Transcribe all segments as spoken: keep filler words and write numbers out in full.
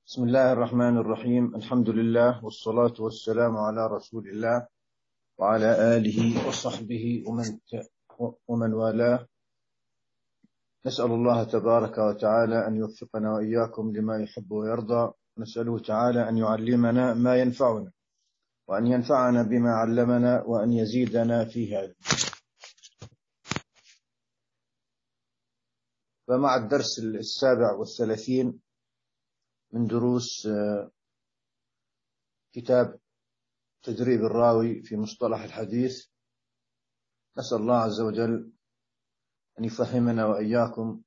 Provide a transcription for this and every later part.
بسم الله الرحمن الرحيم. الحمد لله والصلاة والسلام على رسول الله وعلى آله وصحبه ومن, ومن والاه. نسأل الله تبارك وتعالى أن يوفقنا وإياكم لما يحب ويرضى. نسأله تعالى أن يعلمنا ما ينفعنا وأن ينفعنا بما علمنا وأن يزيدنا فيه علم. فمع الدرس السابع والثلاثين من دروس كتاب تدريب الراوي في مصطلح الحديث، نسأل الله عز وجل أن يفهمنا وإياكم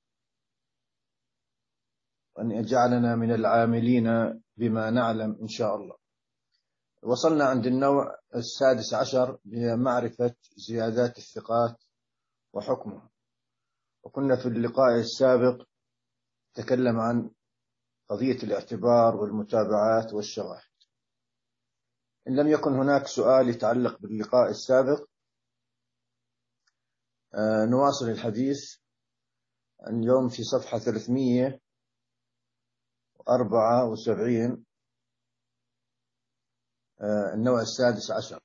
وأن يجعلنا من العاملين بما نعلم إن شاء الله. وصلنا عند النوع السادس عشر بمعرفة زيادات الثقات وحكمها، وكنا في اللقاء السابق تكلم عن قضية الاعتبار والمتابعات والشواهد. إن لم يكن هناك سؤال يتعلق باللقاء السابق آه نواصل الحديث. اليوم في صفحة ثلاثمئة وأربعة وسبعين، آه النوع السادس عشر.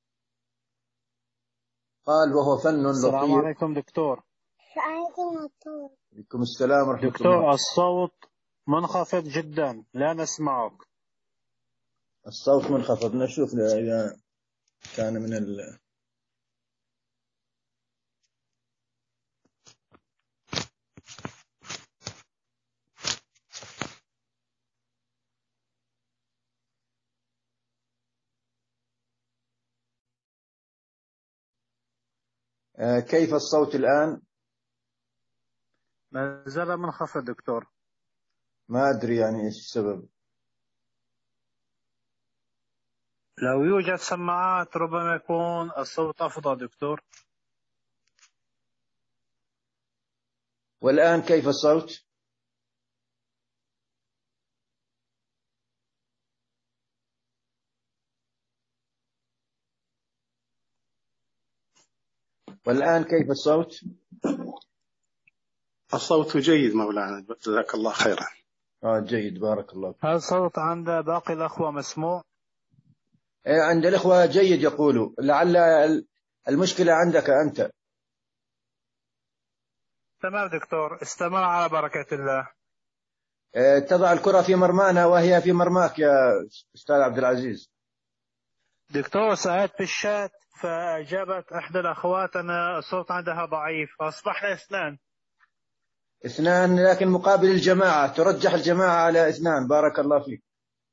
قال: وهو فن لطيف. السلام عليكم دكتور. عليكم السلام ورحمة الله. دكتور، الصوت منخفض جدا، لا نسمعك. الصوت منخفض. نشوف إذا كان من ال آه كيف الصوت الآن؟ ما زال منخفض دكتور. ما أدري يعني إيش السبب. لو يوجد سماعات ربما يكون الصوت أفضل دكتور. والآن كيف الصوت؟ والآن كيف الصوت؟ الصوت جيد مولانا، جزاك الله خيرا. آه جيد، بارك الله. هل الصوت عند باقي الأخوة مسموع؟ إيه، عند الإخوة جيد يقولوا. لعل المشكلة عندك أنت. تمام دكتور، استمر على بركة الله. إيه، تضع الكرة في مرمانا وهي في مرماك يا أستاذ عبد العزيز. دكتور، سألت بالشات فأجابت إحدى الأخوات أن الصوت عندها ضعيف، فأصبحنا اثنان. اثنان، لكن مقابل الجماعة ترجح الجماعة على اثنان. بارك الله فيك.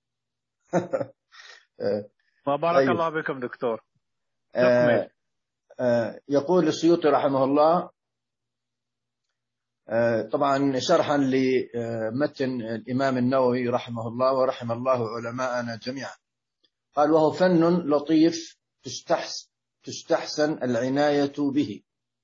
وبارك طيب. الله بكم دكتور. آه آه يقول السيوطي رحمه الله، آه طبعا شرحا لمتن الإمام النووي رحمه الله ورحم الله علماءنا جميعا. قال: وهو فن لطيف تستحسن, تستحسن العناية به.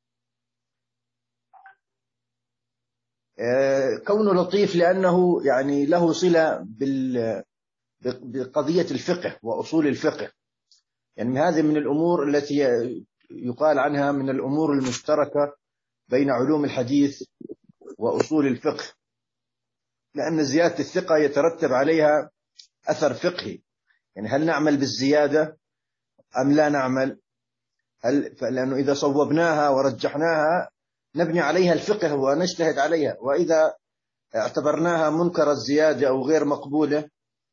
كونه لطيف لأنه يعني له صلة بقضية الفقه وأصول الفقه. يعني هذه من الأمور التي يقال عنها من الأمور المشتركة بين علوم الحديث وأصول الفقه، لأن زيادة الثقة يترتب عليها أثر فقهي. يعني هل نعمل بالزيادة أم لا نعمل؟ هل لأنه إذا صوبناها ورجحناها نبني عليها الفقه ونجتهد عليها، وإذا اعتبرناها منكر الزيادة أو غير مقبولة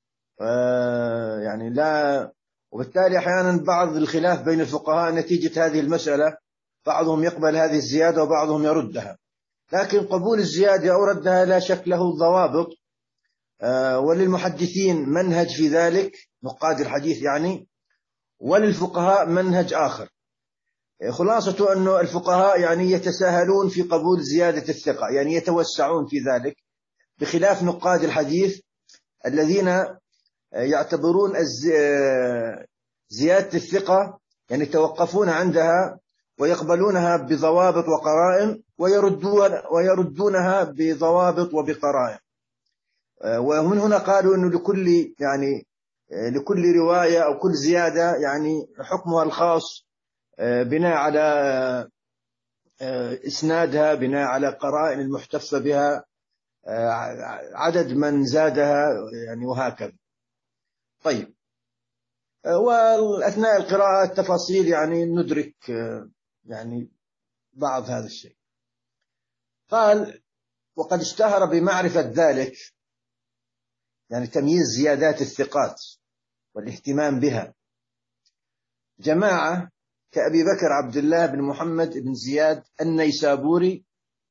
يعني لا. وبالتالي أحيانا بعض الخلاف بين الفقهاء نتيجة هذه المسألة، بعضهم يقبل هذه الزيادة وبعضهم يردها. لكن قبول الزيادة أو ردها لا شك له ضوابط، وللمحدثين منهج في ذلك، نقاد الحديث يعني، وللفقهاء منهج آخر. خلاصة أنه الفقهاء يعني يتساهلون في قبول زيادة الثقة، يعني يتوسعون في ذلك، بخلاف نقاد الحديث الذين يعتبرون زيادة الثقة يعني يتوقفون عندها ويقبلونها بضوابط وقرائن، ويردون ويردونها بضوابط وبقرائن. ومن هنا قالوا أنه لكل يعني لكل رواية أو كل زيادة يعني حكمها الخاص بناء على إسنادها، بناء على قرائن المحتفى بها عدد من زادها يعني وهكذا. طيب، وأثناء القراءة التفاصيل يعني ندرك يعني بعض هذا الشيء. قال: وقد اشتهر بمعرفة ذلك، يعني تمييز زيادات الثقات والاهتمام بها، جماعة كأبي بكر عبد الله بن محمد بن زياد النيسابوري،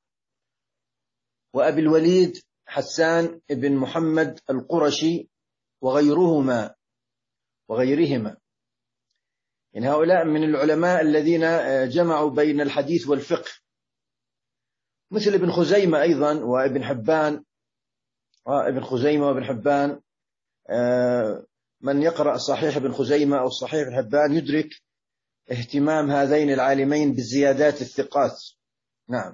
وأبي الوليد حسان بن محمد القرشي، وغيرهما وغيرهما يعني هؤلاء من العلماء الذين جمعوا بين الحديث والفقه، مثل ابن خزيمة أيضا وابن حبان. وابن خزيمة وابن حبان، من يقرأ صحيح ابن خزيمة أو صحيح ابن حبان يدرك اهتمام هذين العالمين بالزيادات الثقات. نعم.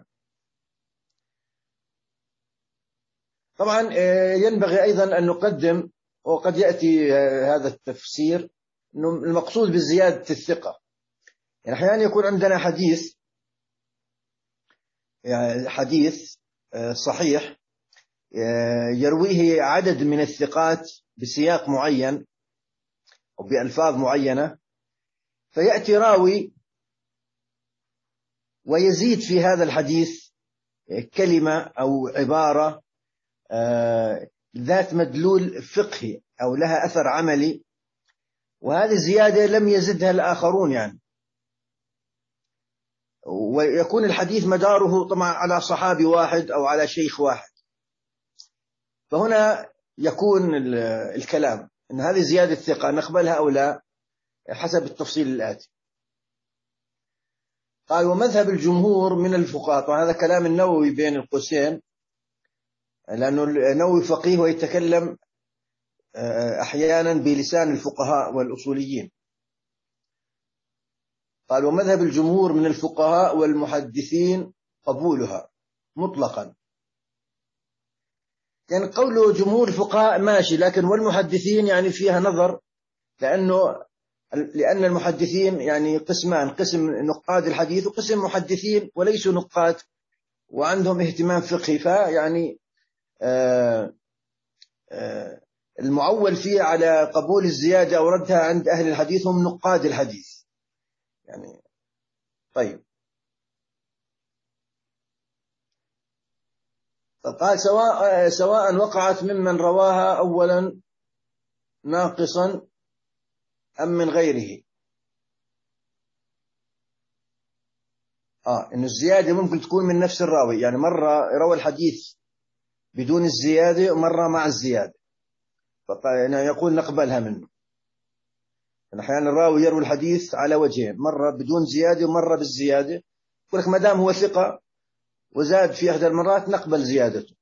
طبعا ينبغي أيضا أن نقدم، وقد يأتي هذا التفسير، أنه المقصود بالزيادة الثقة يعني أحيانا يكون عندنا حديث يعني حديث صحيح يرويه عدد من الثقات بسياق معين أو بألفاظ معينة، فيأتي راوي ويزيد في هذا الحديث كلمة أو عبارة ذات مدلول فقهي أو لها أثر عملي، وهذه الزيادة لم يزدها الآخرون يعني، ويكون الحديث مداره طبعا على صحابي واحد أو على شيخ واحد. فهنا يكون الكلام أن هذه زيادة ثقة نقبلها أو لا حسب التفصيل الآتي. قال: ومذهب الجمهور من الفقهاء، وهذا كلام النووي بين القوسين، لأنه النووي فقيه ويتكلم أحيانا بلسان الفقهاء والأصوليين. قال: ومذهب الجمهور من الفقهاء والمحدثين قبولها مطلقا. يعني قوله جمهور الفقهاء ماشي، لكن والمحدثين يعني فيها نظر، لأنه لأن المحدثين يعني قسمان: قسم نقاد الحديث وقسم محدثين وليسوا نقاد وعندهم اهتمام فقهي، فيعني آآ آآ المعول فيه على قبول الزيادة أو ردها عند أهل الحديث هم نقاد الحديث يعني. طيب، فقال: سواء سواء وقعت ممن رواها أولا ناقصا أم من غيره. آه إن الزيادة ممكن تكون من نفس الراوي، يعني مرة روى الحديث بدون الزيادة ومرة مع الزيادة، فقال يقول نقبلها منه. يعني أحيانا الراوي يروي الحديث على وجهين، مرة بدون زيادة ومرة بالزيادة، يقول لك ما دام هو ثقة وزاد في إحدى المرات نقبل زيادته.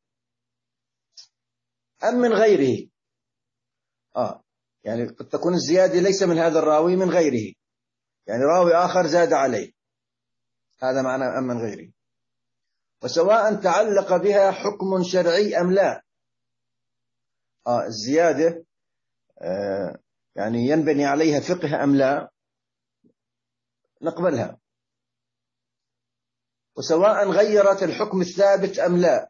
أم من غيره، آه يعني قد تكون الزيادة ليس من هذا الراوي، من غيره، يعني راوي آخر زاد عليه، هذا معنى أم من غيره. وسواء تعلق بها حكم شرعي أم لا، آه الزيادة آه يعني ينبني عليها فقه أم لا، نقبلها. وسواء غيرت الحكم الثابت أم لا،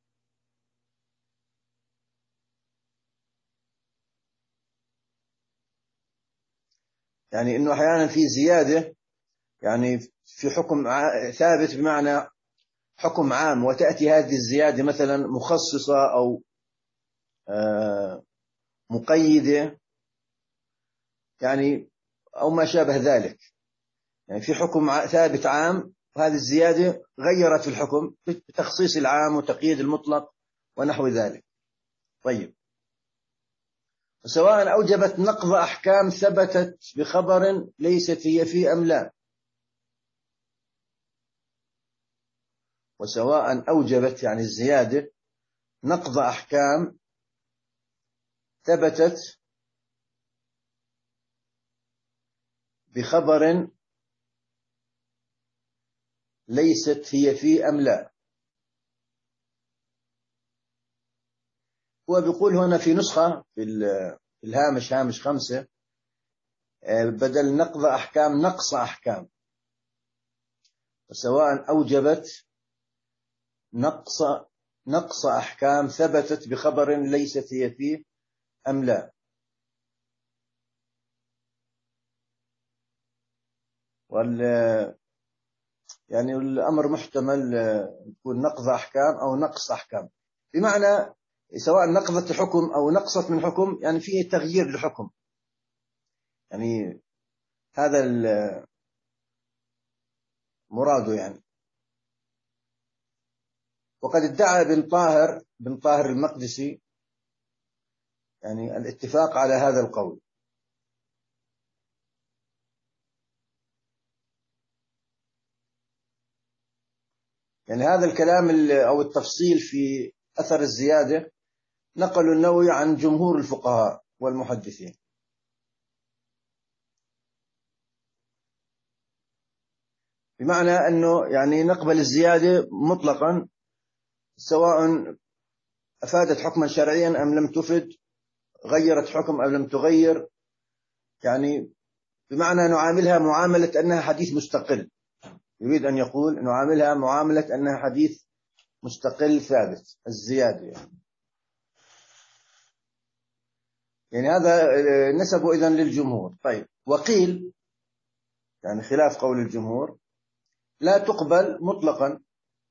يعني إنه أحيانا في زيادة يعني في حكم ثابت بمعنى حكم عام، وتأتي هذه الزيادة مثلا مخصصة أو آه مقيدة يعني أو ما شابه ذلك، يعني في حكم ثابت عام وهذه الزيادة غيرت في الحكم بتخصيص العام وتقييد المطلق ونحو ذلك. طيب، وسواء أوجبت نقض أحكام ثبتت بخبر ليست هي فيه أم لا. وسواء أوجبت يعني الزيادة نقض أحكام ثبتت بخبر ليست هي فيه أم لا. هو بيقول هنا في نسخة في الهامش هامش خمسة بدل نقض أحكام نقص أحكام. وسواء أوجبت نقص نقص أحكام ثبتت بخبر ليست هي فيه أم لا. وال يعني الأمر محتمل يكون نقض أحكام أو نقص أحكام، بمعنى سواء نقضت حكم أو نقصت من حكم، يعني فيه تغيير لحكم، يعني هذا المراد يعني. وقد ادعى ابن طاهر بن طاهر المقدسي يعني الاتفاق على هذا القول. يعني هذا الكلام أو التفصيل في أثر الزيادة نقل النووي عن جمهور الفقهاء والمحدثين. بمعنى أنه يعني نقبل الزيادة مطلقا سواء أفادت حكما شرعيا أم لم تفد، غيرت حكم أم لم تغير، يعني بمعنى نعاملها معاملة أنها حديث مستقل. يريد أن يقول نعاملها معاملة أنها حديث مستقل ثابت الزيادة يعني. يعني هذا نسبه إذن للجمهور. طيب، وقيل يعني خلاف قول الجمهور لا تقبل مطلقا،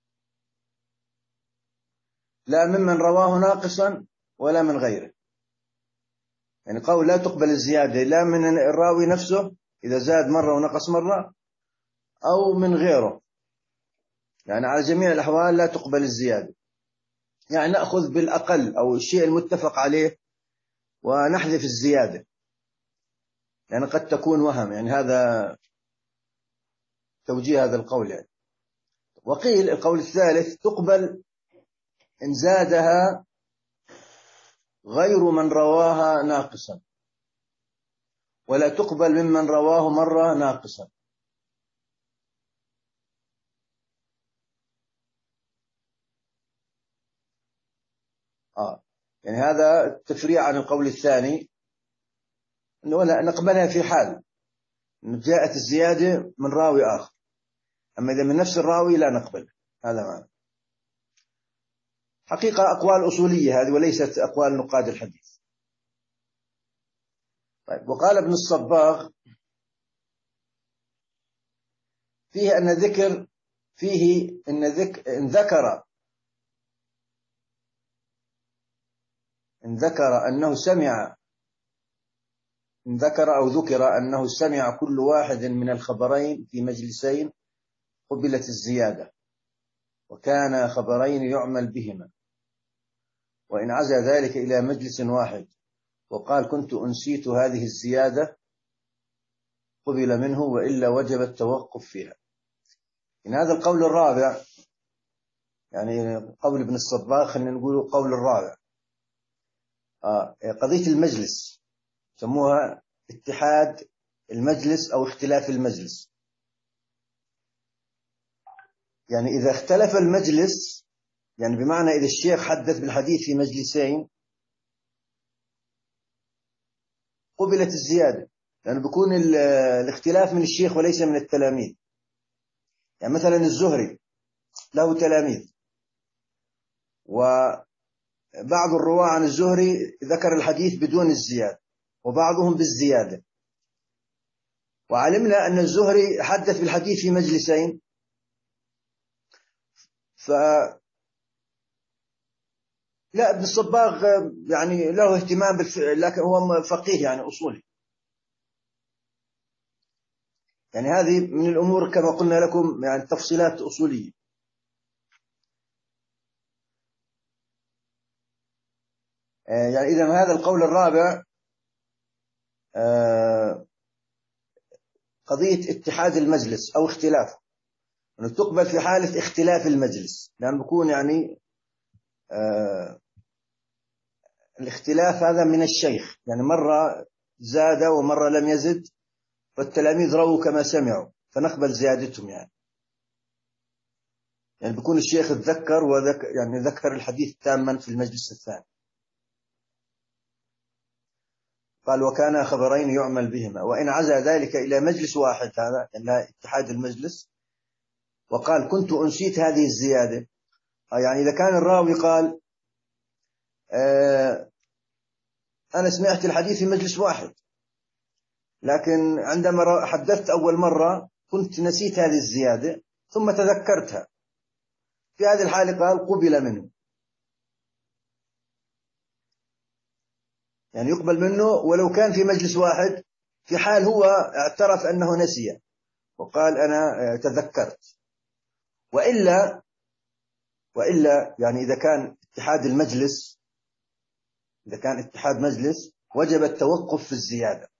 لا ممن رواه ناقصا ولا من غيره. يعني قول لا تقبل الزيادة لا من الراوي نفسه إذا زاد مرة ونقص مرة، أو من غيره، يعني على جميع الأحوال لا تقبل الزيادة. يعني نأخذ بالأقل أو الشيء المتفق عليه ونحذف الزيادة، يعني قد تكون وهم، يعني هذا توجيه هذا القول يعني. وقيل القول الثالث تقبل إن زادها غير من رواها ناقصا، ولا تقبل ممن رواه مرة ناقصا. آه. يعني هذا تفريع عن القول الثاني، أنه لا نقبلها في حال أنه جاءت الزيادة من راوي آخر، أما إذا من نفس الراوي لا نقبل. هذا معنى حقيقة أقوال أصولية هذه وليست أقوال نقاد الحديث. طيب، وقال ابن الصباغ فيه أن ذكر فيه إن, ذك إن ذكر إن ذكر أنه سمع إن ذكر أو ذكر أنه سمع كل واحد من الخبرين في مجلسين قبلت الزيادة، وكان خبرين يعمل بهما. وإن عزى ذلك إلى مجلس واحد وقال كنت أنسيت هذه الزيادة قبل منه، وإلا وجب التوقف فيها. إن هذا القول الرابع، يعني قول ابن الصباغ، خلينا نقول قول الرابع، آه قضية المجلس سموها اتحاد المجلس أو اختلاف المجلس. يعني إذا اختلف المجلس، يعني بمعنى إذا الشيخ حدث بالحديث في مجلسين قبلت الزيادة، لأنه بيكون الاختلاف من الشيخ وليس من التلاميذ. يعني مثلا الزهري له تلاميذ، وبعض الرواة عن الزهري ذكر الحديث بدون الزيادة وبعضهم بالزيادة، وعلمنا أن الزهري حدث بالحديث في مجلسين، ف لا ابن الصباغ يعني له اهتمام بالف... لكن هو فقيه يعني أصولي. يعني هذه من الأمور كما قلنا لكم يعني تفصيلات أصولية. يعني إذا هذا القول الرابع قضية اتحاد المجلس أو اختلافه، أنه تقبل في حالة اختلاف المجلس، لأن يعني بيكون يعني الاختلاف هذا من الشيخ، يعني مرة زاد ومرة لم يزد، والتلاميذ رووا كما سمعوا فنقبل زيادتهم. يعني يعني بيكون الشيخ تذكر وذكر يعني ذكر الحديث تاما في المجلس الثاني. قال وكان خبرين يعمل بهما، وإن عزى ذلك إلى مجلس واحد، هذا يعني اتحاد المجلس، وقال كنت أنسيت هذه الزيادة يعني إذا كان الراوي قال آه أنا سمعت الحديث في مجلس واحد، لكن عندما حدثت أول مرة كنت نسيت هذه الزيادة ثم تذكرتها، في هذه الحالة قال قبل منه، يعني يقبل منه ولو كان في مجلس واحد، في حال هو اعترف أنه نسي وقال أنا تذكرت. وإلا وإلا يعني إذا كان اتحاد المجلس إذا كان اتحاد مجلس وجب التوقف في الزيادة.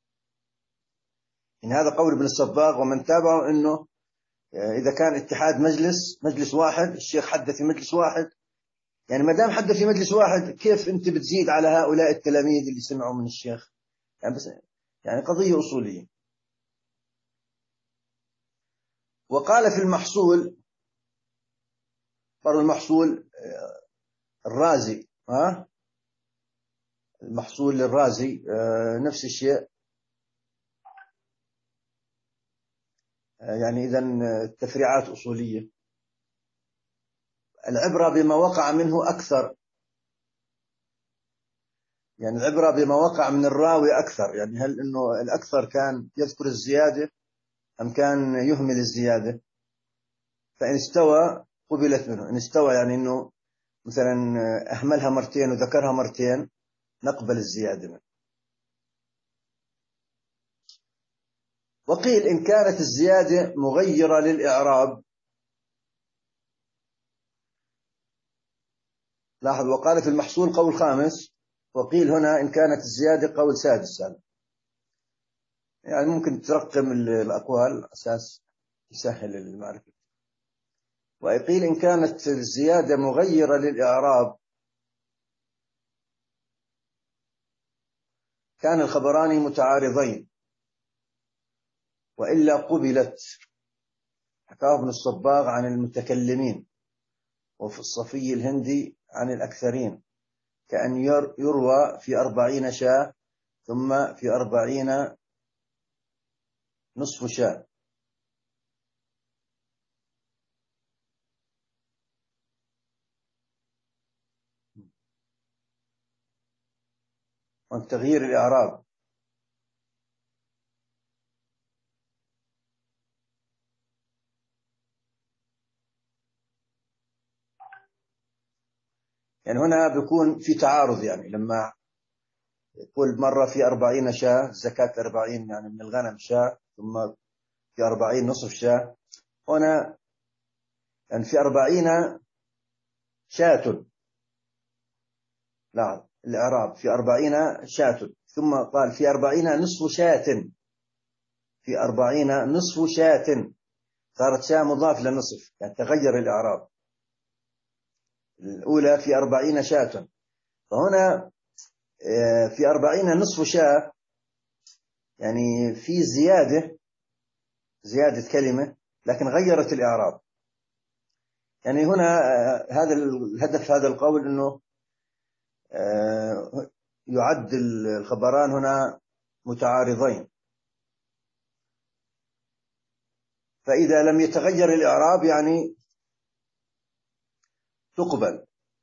إن هذا قول ابن الصباغ ومن تابعه، أنه إذا كان اتحاد مجلس مجلس واحد، الشيخ حدث في مجلس واحد، يعني ما دام حدث في مجلس واحد كيف أنت بتزيد على هؤلاء التلاميذ اللي سمعوا من الشيخ؟ يعني بس يعني قضية أصولية. وقال في المحصول، برضو المحصول الرازي، ها المحصول للرازي نفس الشيء، يعني إذن التفريعات أصولية. العبرة بما وقع منه أكثر، يعني العبرة بما وقع من الراوي أكثر، يعني هل أنه الأكثر كان يذكر الزيادة أم كان يهمل الزيادة؟ فإن استوى قبلت منه، إن استوى يعني أنه مثلا أهملها مرتين وذكرها مرتين نقبل الزيادة منه. وقيل إن كانت الزيادة مغيرة للإعراب، لاحظ وقال في المحصول قول خامس، وقيل هنا إن كانت الزيادة قول سادس، يعني ممكن ترقم الأقوال أساس يسهل المعرفة. وقيل إن كانت الزيادة مغيرة للإعراب كان الخبران متعارضين وإلا قبلت. حكاه ابن الصباغ عن المتكلمين، وفي الصفي الهندي عن الأكثرين، كأن يروى في أربعين شاة ثم في أربعين نصف شاة. وتغيير الإعراب يعني هنا بيكون في تعارض، يعني لما يقول مرة في أربعين شاة زكاة أربعين يعني من الغنم شاة، ثم في أربعين نصف شاة، هنا يعني في أربعين شاة، لا الإعراب في أربعين شاة، ثم قال في أربعين نصف شاة، في أربعين نصف شاة، صارت شاة مضاف لنصف، يعني تغير الإعراب. الأولى في أربعين شاة، فهنا في أربعين نصف شاة يعني في زيادة زيادة كلمة لكن غيرت الإعراب. يعني هنا هذا الهدف هذا القول أنه يعد الخبران هنا متعارضين، فإذا لم يتغير الإعراب يعني تقبل.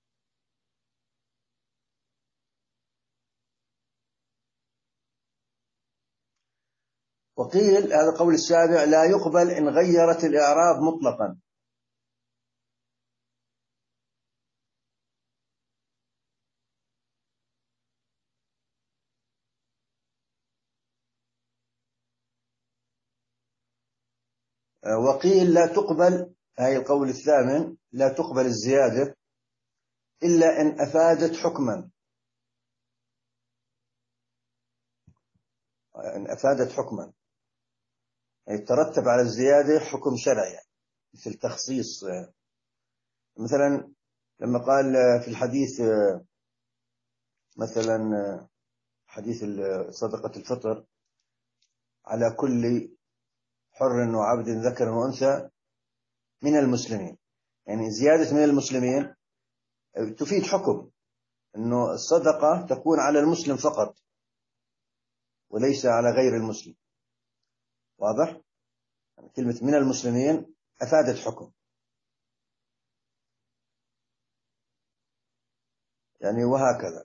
وقيل هذا القول السابع لا يقبل إن غيرت الإعراب مطلقا. وقيل لا تقبل، هاي القول الثامن، لا تقبل الزيادة إلا إن أفادت حكما، إن أفادت حكما يعني ترتب على الزيادة حكم شرعي، مثل تخصيص. مثلا لما قال في الحديث مثلا حديث صدقة الفطر على كل حر وعبد ذكر وأنثى من المسلمين، يعني زيادة من المسلمين تفيد حكم أنه الصدقة تكون على المسلم فقط وليس على غير المسلم. واضح؟ يعني كلمة من المسلمين أفادت حكم. يعني وهكذا.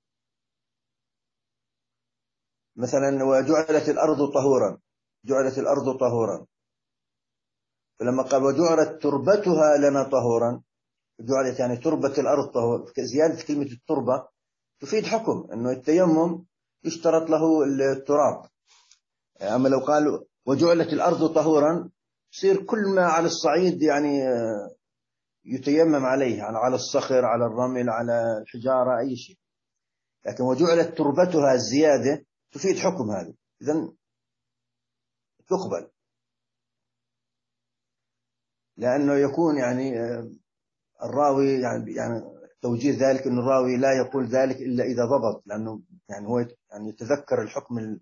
مثلا وجعلت الأرض طهورا، جعلت الأرض طهورا، فلما قال وجعلت تربتها لنا طهورا، جعلت يعني تربة الأرض طهور، زيادة كلمة التربة تفيد حكم أنه التيمم يشترط له التراب. أما لو قال وجعلت الأرض طهورا يصير كل ما على الصعيد يعني يتيمم عليه، يعني على الصخر، على الرمل، على الحجارة، أي شيء. لكن وجعلت تربتها الزيادة تفيد حكم هذا، إذن تقبل، لأنه يكون يعني الراوي يعني يعني توجيه ذلك أن الراوي لا يقول ذلك إلا إذا ضبط، لأنه يعني هو يعني يتذكر الحكم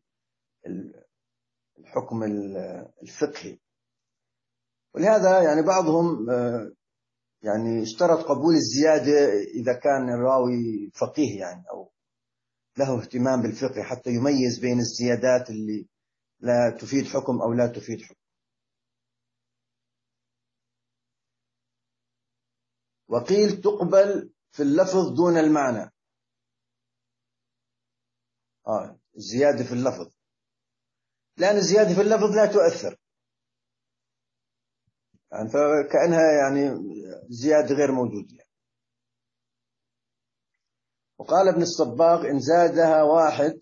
الحكم الفقهي. ولهذا يعني بعضهم يعني اشترط قبول الزيادة إذا كان الراوي فقيه يعني أو له اهتمام بالفقه، حتى يميز بين الزيادات اللي لا تفيد حكم أو لا تفيد حكم. وقيل تقبل في اللفظ دون المعنى. آه الزيادة في اللفظ، لأن الزيادة في اللفظ لا تؤثر، يعني فكأنها يعني زيادة غير موجودة يعني. وقال ابن الصباغ إن زادها واحد،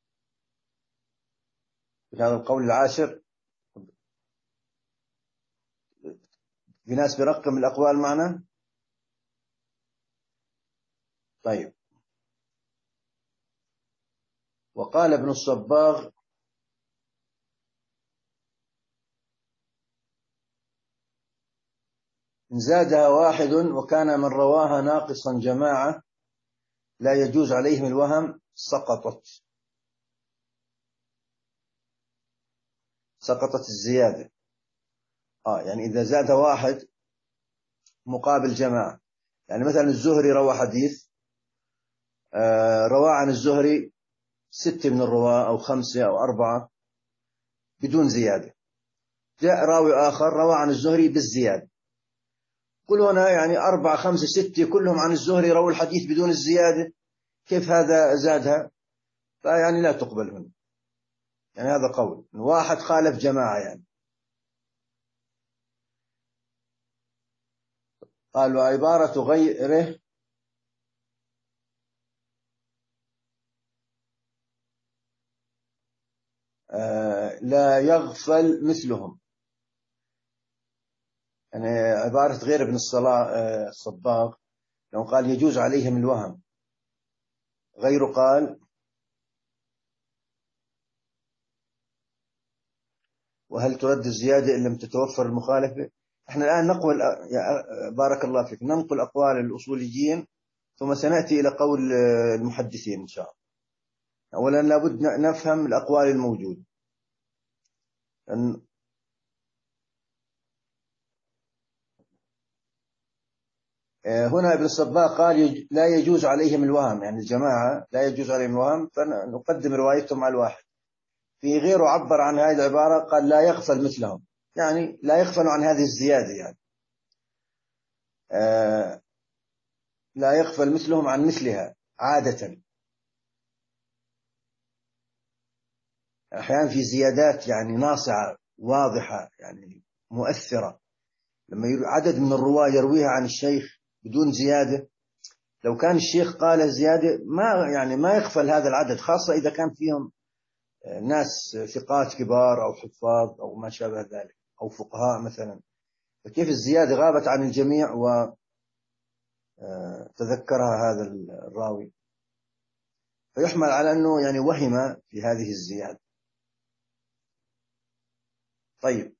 في هذا القول العاشر، في ناس برقم الأقوال معنا. طيب. وقال ابن الصباغ إن زادها واحد وكان من رواها ناقصا جماعة لا يجوز عليهم الوهم سقطت، سقطت الزيادة. آه يعني إذا زاد واحد مقابل جماعة، يعني مثلا الزهري روى حديث، آه روى عن الزهري ستة من الرواة أو خمسة أو أربعة بدون زيادة، جاء راوي آخر روى عن الزهري بالزيادة، كل هنا يعني أربعة خمسة ستة كلهم عن الزهري رووا الحديث بدون الزيادة، كيف هذا زادها؟ فيعني لا تقبل هنا، يعني هذا قول واحد خالف جماعة يعني. قال وعبارة غيره آه لا يغفل مثلهم، يعني عبارة غير ابن الصلاة آه الصباغ لو قال يجوز عليهم الوهم، غيره قال وهل ترد الزيادة إن لم تتوفر المخالفة. احنا الآن نقول بارك الله فيك ننقل أقوال الأصوليين ثم سنأتي إلى قول المحدثين إن شاء الله. أولا لابد نفهم الأقوال الموجودة. هنا ابن الصباغ قال لا يجوز عليهم الوهم، يعني الجماعة لا يجوز عليهم الوهم، فنقدم روايتهم على الواحد. في غيره عبر عن هذه العبارة قال لا يغفل مثلهم، يعني لا يغفل عن هذه الزيادة، يعني آه لا يغفل مثلهم عن مثلها عادة. أحيانا في زيادات يعني ناصعة واضحة يعني مؤثرة، لما عدد من الرواة يرويها عن الشيخ بدون زيادة، لو كان الشيخ قال زيادة ما يعني ما يغفل هذا العدد، خاصة إذا كان فيهم ناس ثقات كبار أو حفاظ أو ما شابه ذلك أو فقهاء مثلا، فكيف الزيادة غابت عن الجميع وتذكرها هذا الراوي، فيحمل على أنه يعني وهم في هذه الزيادة. طيب.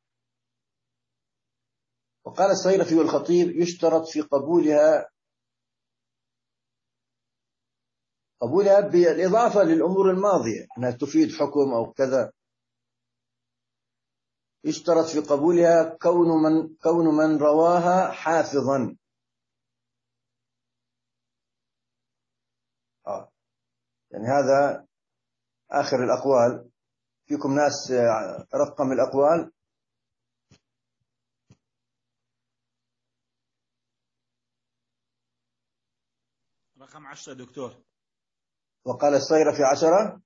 وقال الصيرفي والخطيب يشترط في قبولها قبولها بالإضافة للأمور الماضية أنها تفيد حكم أو كذا، يشترط في قبولها كون من كون من رواها حافظا. آه. يعني هذا آخر الأقوال. فيكم ناس رقم الأقوال. رقم عشرة دكتور. وقال الصغيرة في عشرة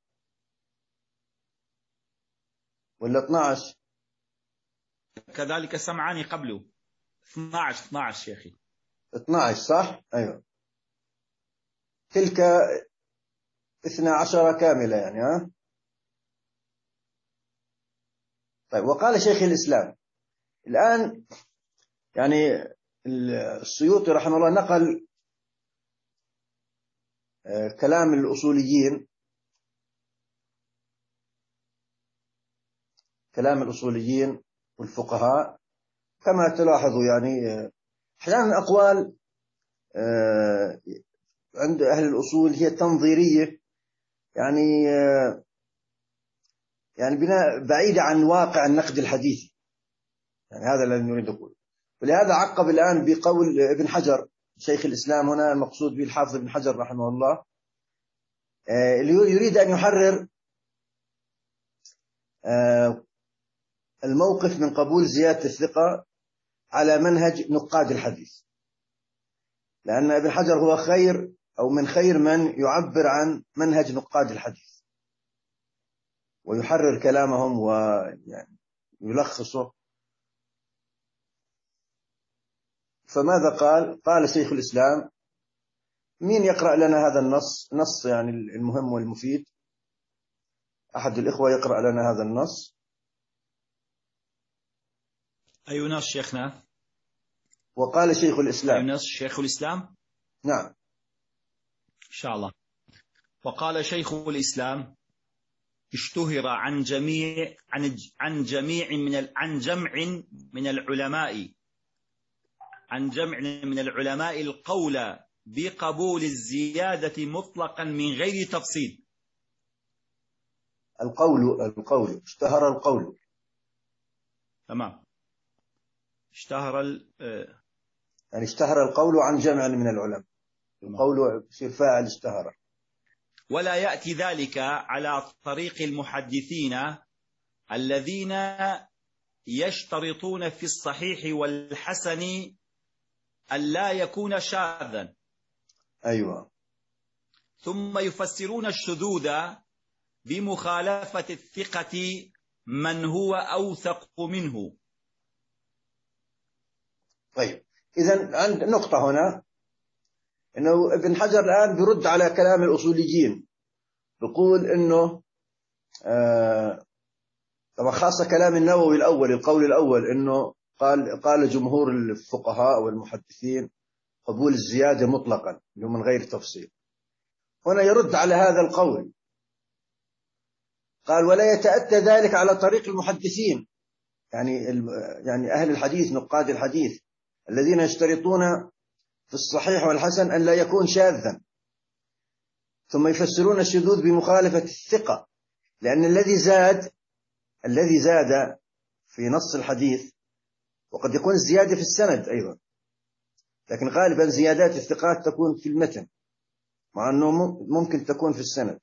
ولا اثناعش؟ كذلك السمعاني قبله اثناعش اثناعش يا أخي. اثناعش صح؟ أيوة. تلك اثنى عشر كاملة يعني. ها طيب. وقال شيخ الإسلام الآن، يعني السيوطي رحمه الله نقل كلام الأصوليين، كلام الأصوليين والفقهاء كما تلاحظوا. يعني أحيانا أقوال عند أهل الأصول هي تنظيرية، يعني يعني بناء بعيدة عن واقع النقد الحديثي. يعني هذا الذي نريد نقول. ولهذا عقب الآن بقول ابن حجر شيخ الإسلام، هنا المقصود به الحافظ ابن حجر رحمه الله، اللي يريد أن يحرر الموقف من قبول زيادة الثقة على منهج نقاد الحديث، لأن ابن حجر هو خير أو من خير من يعبر عن منهج نقاد الحديث ويحرر كلامهم ويعني يلخصه. فماذا قال؟ قال شيخ الإسلام، مين يقرأ لنا هذا النص؟ نص يعني المهم والمفيد. أحد الإخوة يقرأ لنا هذا النص. أي نص شيخنا؟ وقال شيخ الإسلام. أي نص شيخ الإسلام؟ نعم إن شاء الله. وقال شيخ الإسلام اشتهر عن جميع عن عن جميع من عن جمع من العلماء عن جمع من العلماء القول بقبول الزيادة مطلقا من غير تفصيل. القول القول اشتهر القول. تمام. اشتهر ال يعني اشتهر القول عن جمع من العلماء. القول يصير فاعل اشتهر. ولا يأتي ذلك على طريق المحدثين الذين يشترطون في الصحيح والحسن ألا يكون شاذا. أيوة. ثم يفسرون الشذوذ بمخالفة الثقة من هو أوثق منه. طيب، إذن عند نقطة هنا، إنه ابن حجر الآن برد على كلام الأصوليين، بيقول إنه آه طبعا خاصة كلام النووي الأول، القول الأول، إنه قال قال جمهور الفقهاء والمحدثين قبول الزيادة مطلقا من غير تفصيل. هنا يرد على هذا القول، قال ولا يتأتى ذلك على طريق المحدثين، يعني يعني أهل الحديث نقاد الحديث الذين يشترطون في الصحيح والحسن أن لا يكون شاذا، ثم يفسرون الشذوذ بمخالفة الثقة، لأن الذي زاد الذي زاد في نص الحديث، وقد يكون الزيادة في السند أيضا، لكن غالبا زيادات الثقات تكون في المتن، مع أنه ممكن تكون في السند.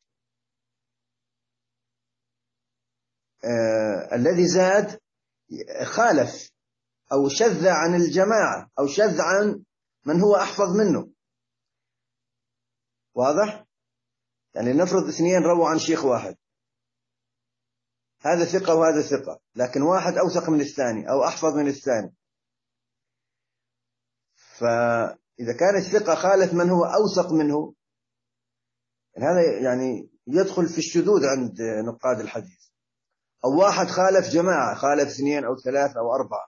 آه الذي زاد خالف أو شذ عن الجماعة أو شذ عن من هو أحفظ منه. واضح؟ يعني نفرض اثنين رووا عن شيخ واحد، هذا ثقة وهذا ثقة، لكن واحد أوثق من الثاني أو أحفظ من الثاني، فإذا كان الثقة خالف من هو أوثق منه، هذا يعني يدخل في الشذوذ عند نقاد الحديث. أو واحد خالف جماعة، خالف اثنين أو ثلاثة أو أربعة،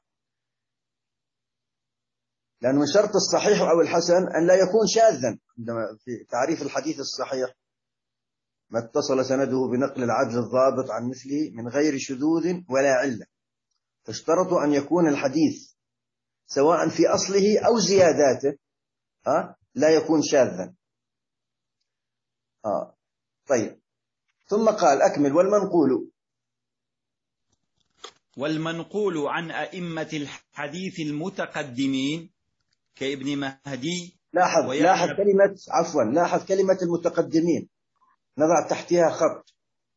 لأن من شرط الصحيح أو الحسن أن لا يكون شاذا. عندما في تعريف الحديث الصحيح، ما اتصل سنده بنقل العدل الضابط عن مثله من غير شذوذ ولا علة، فاشترطوا أن يكون الحديث سواء في أصله أو زياداته أه؟ لا يكون شاذا. آه. طيب، ثم قال أكمل. والمنقول والمنقول عن أئمة الحديث المتقدمين كابن مهدي. لاحظ لاحظ كلمة عفوا لاحظ كلمة المتقدمين، نضع تحتها خط،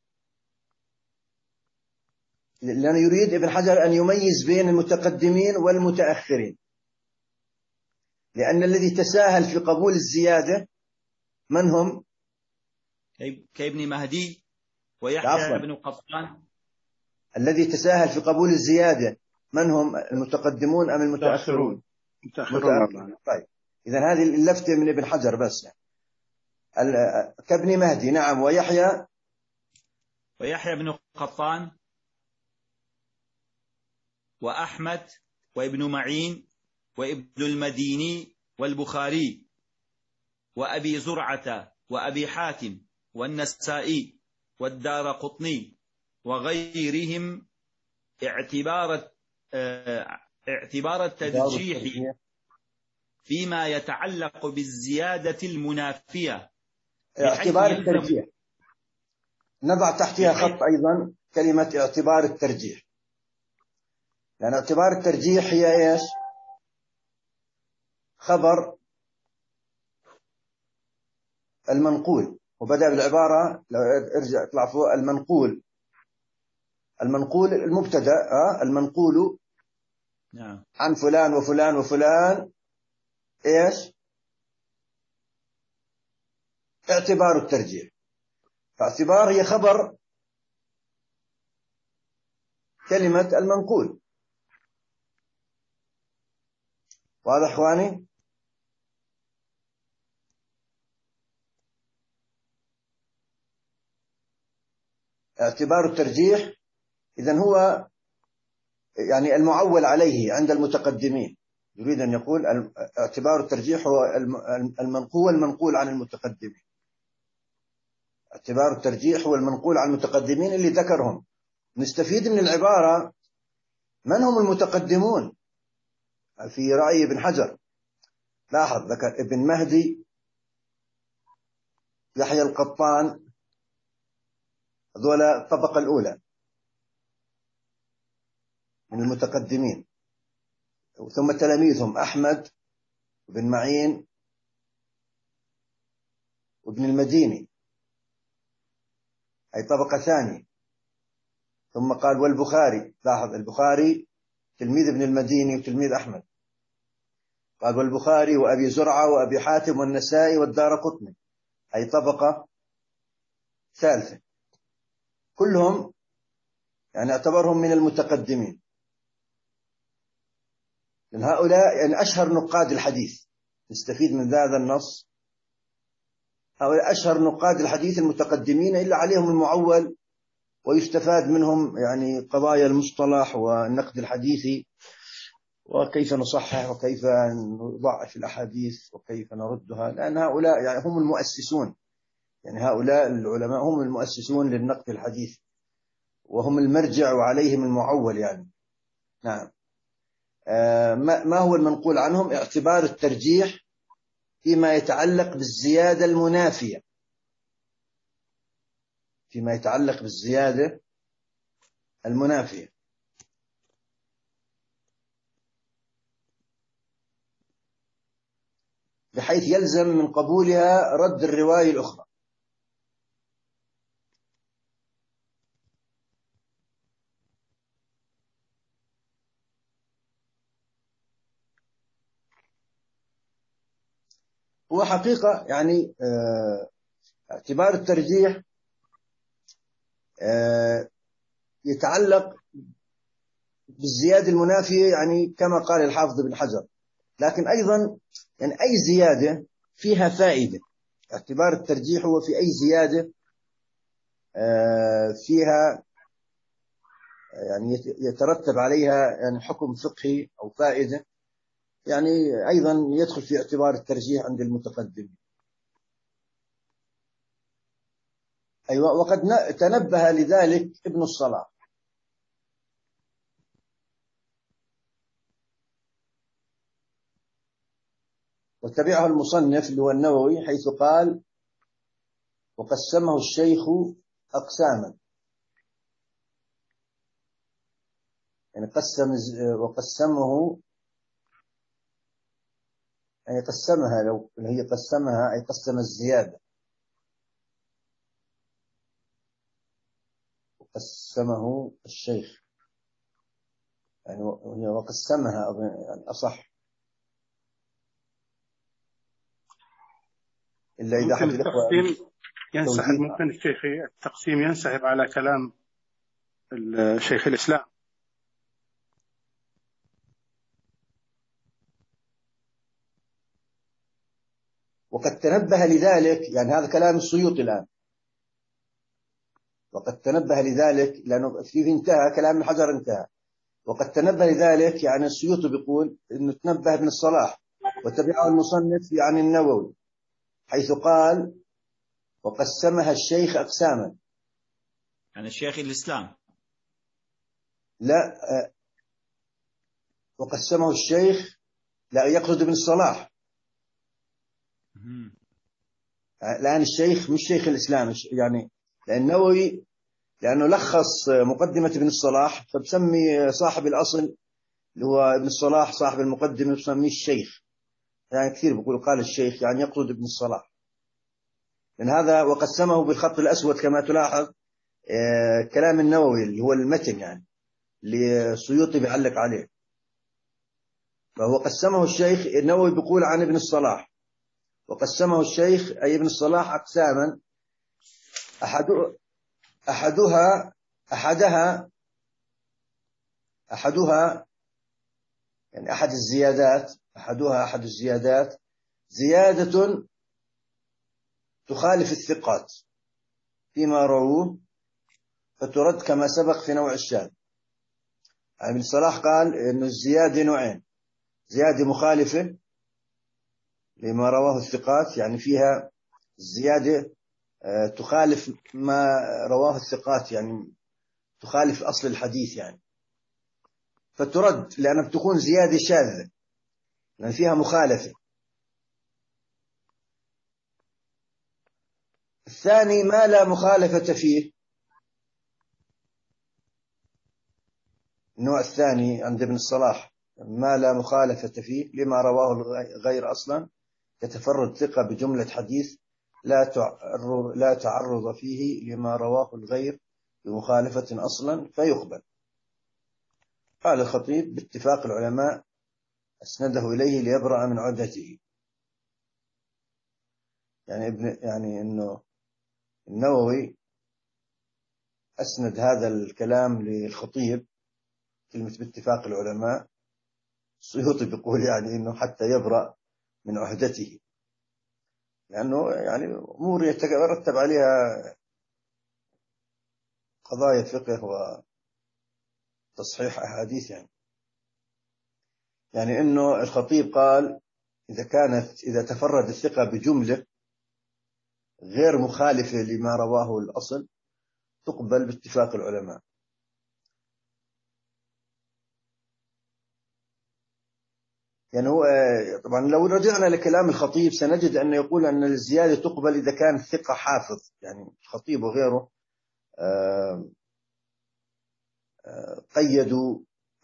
لأنه يريد ابن حجر أن يميز بين المتقدمين والمتأخرين، لأن الذي تساهل في قبول الزيادة من هم؟ كابن مهدي ويحيى بن قطان. الذي تساهل في قبول الزيادة من هم؟ المتقدمون أم المتأخرون؟ متأخرون. طيب إذا هذه اللفتة من ابن حجر بس يعني. كابن مهدي نعم، ويحيى ويحيى بن قطان وأحمد وابن معين وابن المديني والبخاري وأبي زرعة وأبي حاتم والنسائي والدارقطني وغيرهم اعتبار اعتبار الترجيح فيما يتعلق بالزيادة المنافية. اعتبار الترجيح نضع تحتها خط أيضا كلمة اعتبار الترجيح، لأن اعتبار الترجيح هي إيش؟ خبر المنقول، وبدأ بالعبارة لو ارجع اطلع فوق المنقول، المنقول المبتدأ اه المنقول نعم عن فلان وفلان وفلان ايش؟ اعتبار الترجيح. فاعتبار هي خبر كلمة المنقول. واضح اخواني؟ اعتبار الترجيح إذن هو يعني المعول عليه عند المتقدمين. يريد أن يقول اعتبار الترجيح هو المنقول المنقول عن المتقدمين. اعتبار الترجيح هو المنقول عن المتقدمين اللي ذكرهم. نستفيد من العبارة من هم المتقدمون في رأي ابن حجر. لاحظ ذكر ابن مهدي، يحيى القطان، هذول الطبقة الأولى من المتقدمين، ثم تلاميذهم أحمد وابن معين وابن المديني، أي طبقة ثانية. ثم قال والبخاري، لاحظ البخاري تلميذ ابن المديني وتلميذ أحمد. قال والبخاري وأبي زرعة وأبي حاتم والنسائي والدارقطني، أي طبقة ثالثة. كلهم يعني اعتبرهم من المتقدمين. من هؤلاء يعني أشهر نقاد الحديث. نستفيد من هذا النص هؤلاء أشهر نقاد الحديث المتقدمين إلا عليهم المعول، ويستفاد منهم يعني قضايا المصطلح والنقد الحديثي، وكيف نصحح وكيف نضعف الأحاديث وكيف نردها، لأن هؤلاء يعني هم المؤسسون، يعني هؤلاء العلماء هم المؤسسون للنقد الحديث، وهم المرجع وعليهم المعول يعني. نعم. آه ما هو المنقول عنهم؟ اعتبار الترجيح فيما يتعلق بالزيادة المنافية، فيما يتعلق بالزيادة المنافية، بحيث يلزم من قبولها رد الرواية الأخرى. هو حقيقة يعني اه اعتبار الترجيح اه يتعلق بالزيادة المنافية، يعني كما قال الحافظ ابن حجر، لكن أيضا يعني أي زيادة فيها فائدة. اعتبار الترجيح هو في أي زيادة اه فيها يعني يترتب عليها يعني حكم فقهي أو فائدة، يعني أيضا يدخل في اعتبار الترجيح عند المتقدم. أيوة. وقد تنبه لذلك ابن الصلاح وتبعه المصنف اللي هو النووي، حيث قال وقسمه الشيخ أقساما، يعني قسم وقسمه يعني قسمها، لو هي قسمها أي قسم الزيادة، وقسمه الشيخ يعني وهي وقسمها يعني أصح. إلا إذا أحد الإخوة التقسيم ينسحب، توجيه. ممكن الشيخ التقسيم ينسحب على كلام الشيخ الإسلام. وقد تنبه لذلك، يعني هذا كلام السيوطي الآن، وقد تنبه لذلك لأنه فيه انتهى كلام ابن حجر انتهى، وقد تنبه لذلك يعني السيوطي بيقول إنه تنبه ابن الصلاح وتبعه المصنف يعني النووي، حيث قال وقسمها الشيخ أقساما. يعني الشيخ الإسلام لا، وقسمه الشيخ لا يقصد ابن الصلاح. الآن الشيخ مش شيخ الإسلام يعني، لأن النووي لأنه لخص مقدمة ابن الصلاح فبسمي صاحب الأصل اللي هو ابن الصلاح صاحب المقدمة بسميه الشيخ، يعني كثير بيقول قال الشيخ يعني يقصد ابن الصلاح، لأن هذا وقسمه بالخط الأسود كما تلاحظ كلام النووي اللي هو المتن يعني اللي السيوطي بيعلق عليه. فهو قسمه الشيخ النووي بيقول عن ابن الصلاح، وقسمه الشيخ أي ابن الصلاح أقساما، أحد أحدها أحدها أحدها يعني أحد الزيادات أحدها أحد الزيادات زيادة تخالف الثقات فيما رووه فترد كما سبق في نوع الشاذ. ابن الصلاح قال إنه الزيادة نوعين، زيادة مخالفة لما رواه الثقات يعني فيها زيادة تخالف ما رواه الثقات يعني تخالف أصل الحديث يعني فترد لأنها بتكون زيادة شاذة لأن فيها مخالفة. الثاني ما لا مخالفة فيه، النوع الثاني عند ابن الصلاح ما لا مخالفة فيه لما رواه الغير أصلا يتفرد ثقة بجملة حديث لا تعرض, لا تعرض فيه لما رواه الغير بمخالفة أصلا فيقبل. قال الخطيب باتفاق العلماء أسنده إليه ليبرأ من عدته. يعني ابن يعني إنه النووي أسند هذا الكلام للخطيب كلمة باتفاق العلماء، السيوطي بيقول يعني إنه حتى يبرأ من عهدته لأنه يعني أمور يترتب عليها قضايا فقه وتصحيح أحاديث يعني. يعني إنه الخطيب قال إذا كانت إذا تفرد الثقة بجملة غير مخالفة لما رواه الأصل تقبل باتفاق العلماء. يعني هو طبعا لو رجعنا لكلام الخطيب سنجد أنه يقول أن الزيادة تقبل إذا كان الثقة حافظ، يعني الخطيب وغيره قيدوا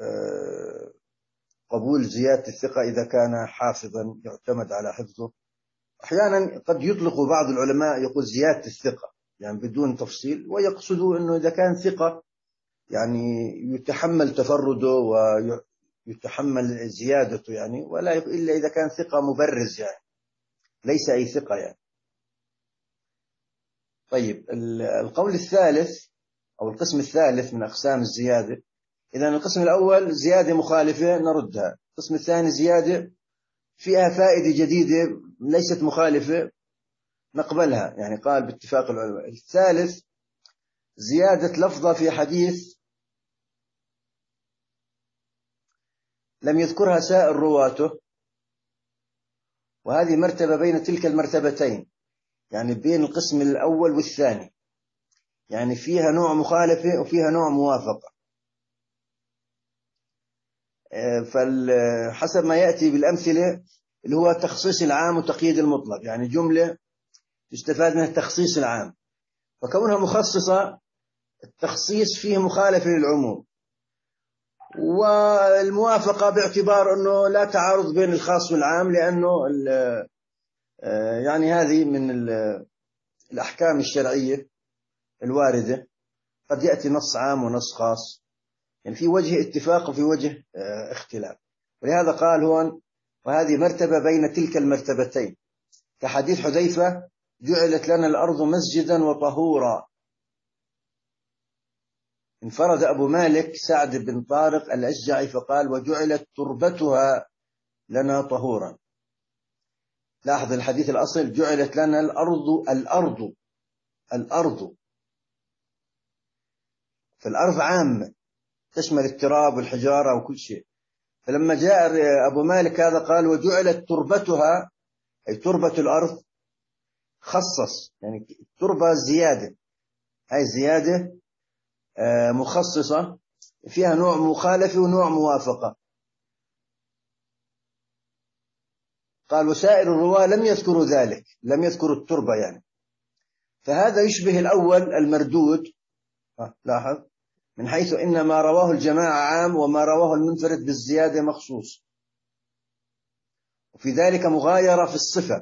قبول زيادة الثقة إذا كان حافظا يعتمد على حفظه. أحيانا قد يطلق بعض العلماء يقول زيادة الثقة يعني بدون تفصيل، ويقصدوا أنه إذا كان ثقة يعني يتحمل تفرده ويتحمل زيادته يعني، ولا إلا إذا كان ثقة مبرز يعني ليس أي ثقة يعني. طيب القول الثالث أو القسم الثالث من أقسام الزيادة، إذا القسم الأول زيادة مخالفة نردها، القسم الثاني زيادة فيها فائدة جديدة ليست مخالفة نقبلها يعني قال باتفاق العلماء. الثالث زيادة لفظة في حديث لم يذكرها سائر رواته، وهذه مرتبة بين تلك المرتبتين يعني بين القسم الأول والثاني، يعني فيها نوع مخالفة وفيها نوع موافقة. فحسب ما يأتي بالأمثلة اللي هو تخصيص العام وتقييد المطلق، يعني جملة يستفاد منها التخصيص العام فكونها مخصصة التخصيص فيه مخالفة للعموم، والموافقة باعتبار أنه لا تعارض بين الخاص والعام لأنه يعني هذه من الأحكام الشرعية الواردة قد يأتي نص عام ونص خاص يعني في وجه اتفاق وفي وجه اختلاف. ولهذا قال هون وهذه مرتبة بين تلك المرتبتين، كحديث حذيفة جعلت لنا الأرض مسجدا وطهورا. انفرد أبو مالك سعد بن طارق الأشجعي فقال وجعلت تربتها لنا طهورا. لاحظ الحديث الأصل جعلت لنا الأرض الأرض الأرض فالأرض عامة تشمل التراب والحجارة وكل شيء. فلما جاء أبو مالك هذا قال وجعلت تربتها أي تربة الأرض، خصص يعني التربة زيادة، هاي زيادة مخصصة فيها نوع مخالفة ونوع موافقة. قال وسائر الرواة لم يذكروا ذلك، لم يذكروا التربة يعني. فهذا يشبه الأول المردود، لاحظ، من حيث إن ما رواه الجماعة عام وما رواه المنفرد بالزيادة مخصوص، وفي ذلك مغايرة في الصفة،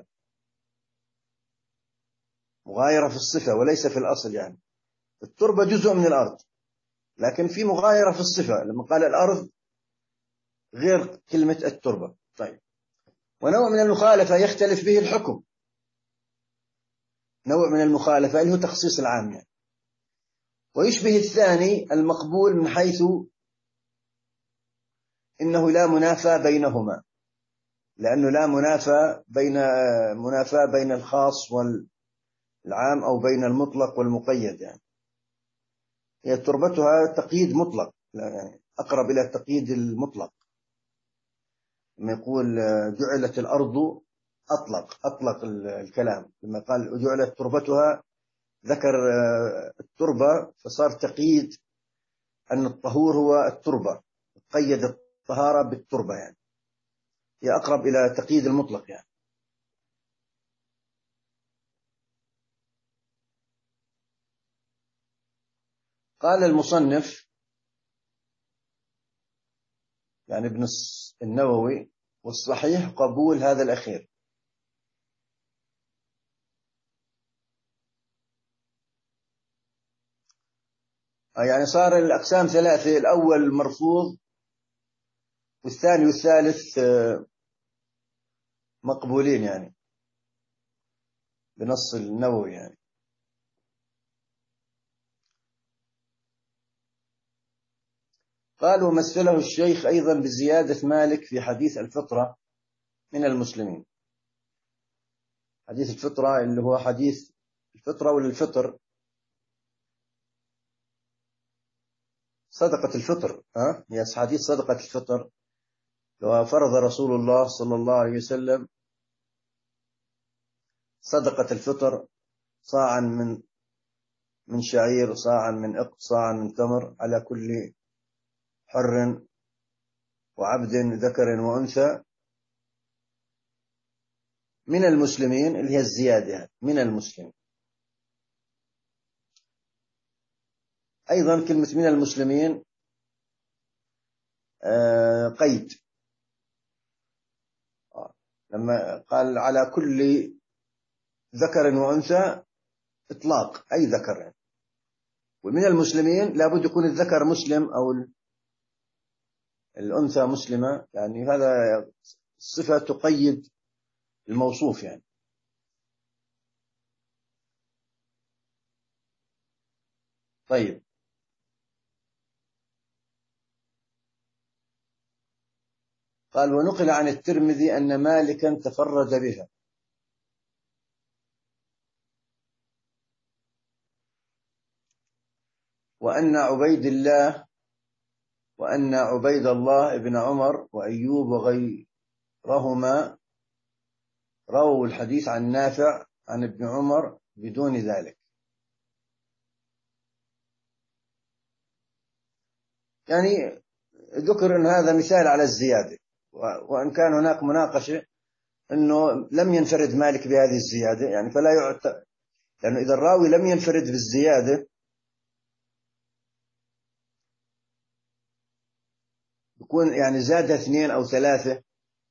مغايرة في الصفة وليس في الأصل. يعني التربة جزء من الأرض لكن في مغايرة في الصفة، لما قال الأرض غير كلمة التربة. طيب، ونوع من المخالفة يختلف به الحكم، نوع من المخالفة اللي هو تخصيص العام يعني. ويشبه الثاني المقبول من حيث إنه لا منافاة بينهما، لأنه لا منافاة بين منافاة بين الخاص والعام أو بين المطلق والمقيد. يعني هي تربتها تقييد مطلق، يعني أقرب إلى التقييد المطلق. لما يقول جعلت الأرض أطلق أطلق الكلام، لما قال جعلت تربتها ذكر التربة فصار تقييد أن الطهور هو التربة، قيد الطهارة بالتربة، يعني هي أقرب إلى تقييد المطلق. يعني قال المصنف يعني ابن النووي والصحيح قبول هذا الأخير. يعني صار الأقسام ثلاثة، الأول مرفوض والثاني والثالث مقبولين يعني بنص النووي. يعني قال ومثله الشيخ أيضا بزيادة مالك في حديث الفطرة من المسلمين. حديث الفطرة اللي هو حديث الفطرة والفطر، صدقة الفطر، ها هي حديث صدقة الفطر. لو فرض رسول الله صلى الله عليه وسلم صدقة الفطر صاعا من من شعير، صاعا من إقط، صاعا من تمر، على كل حر وعبد ذكر وأنثى من المسلمين، اللي هي الزيادة من المسلمين. أيضا كلمة من المسلمين آه قيد، آه. لما قال على كل ذكر وأنثى إطلاق أي ذكر يعني. ومن المسلمين لابد يكون الذكر مسلم أو الأنثى مسلمة، يعني هذا الصفة تقيد الموصوف يعني. طيب، قال ونقل عن الترمذي أن مالكا تفرد بها، وأن عبيد الله وأن عبيد الله بن عمر وأيوب وغيرهما رووا الحديث عن نافع عن ابن عمر بدون ذلك. يعني ذكر أن هذا مثال على الزيادة، وأن كان هناك مناقشة أنه لم ينفرد مالك بهذه الزيادة، يعني فلا يعتبر، لأنه إذا الراوي لم ينفرد بالزيادة يكون يعني زاد اثنين أو ثلاثة،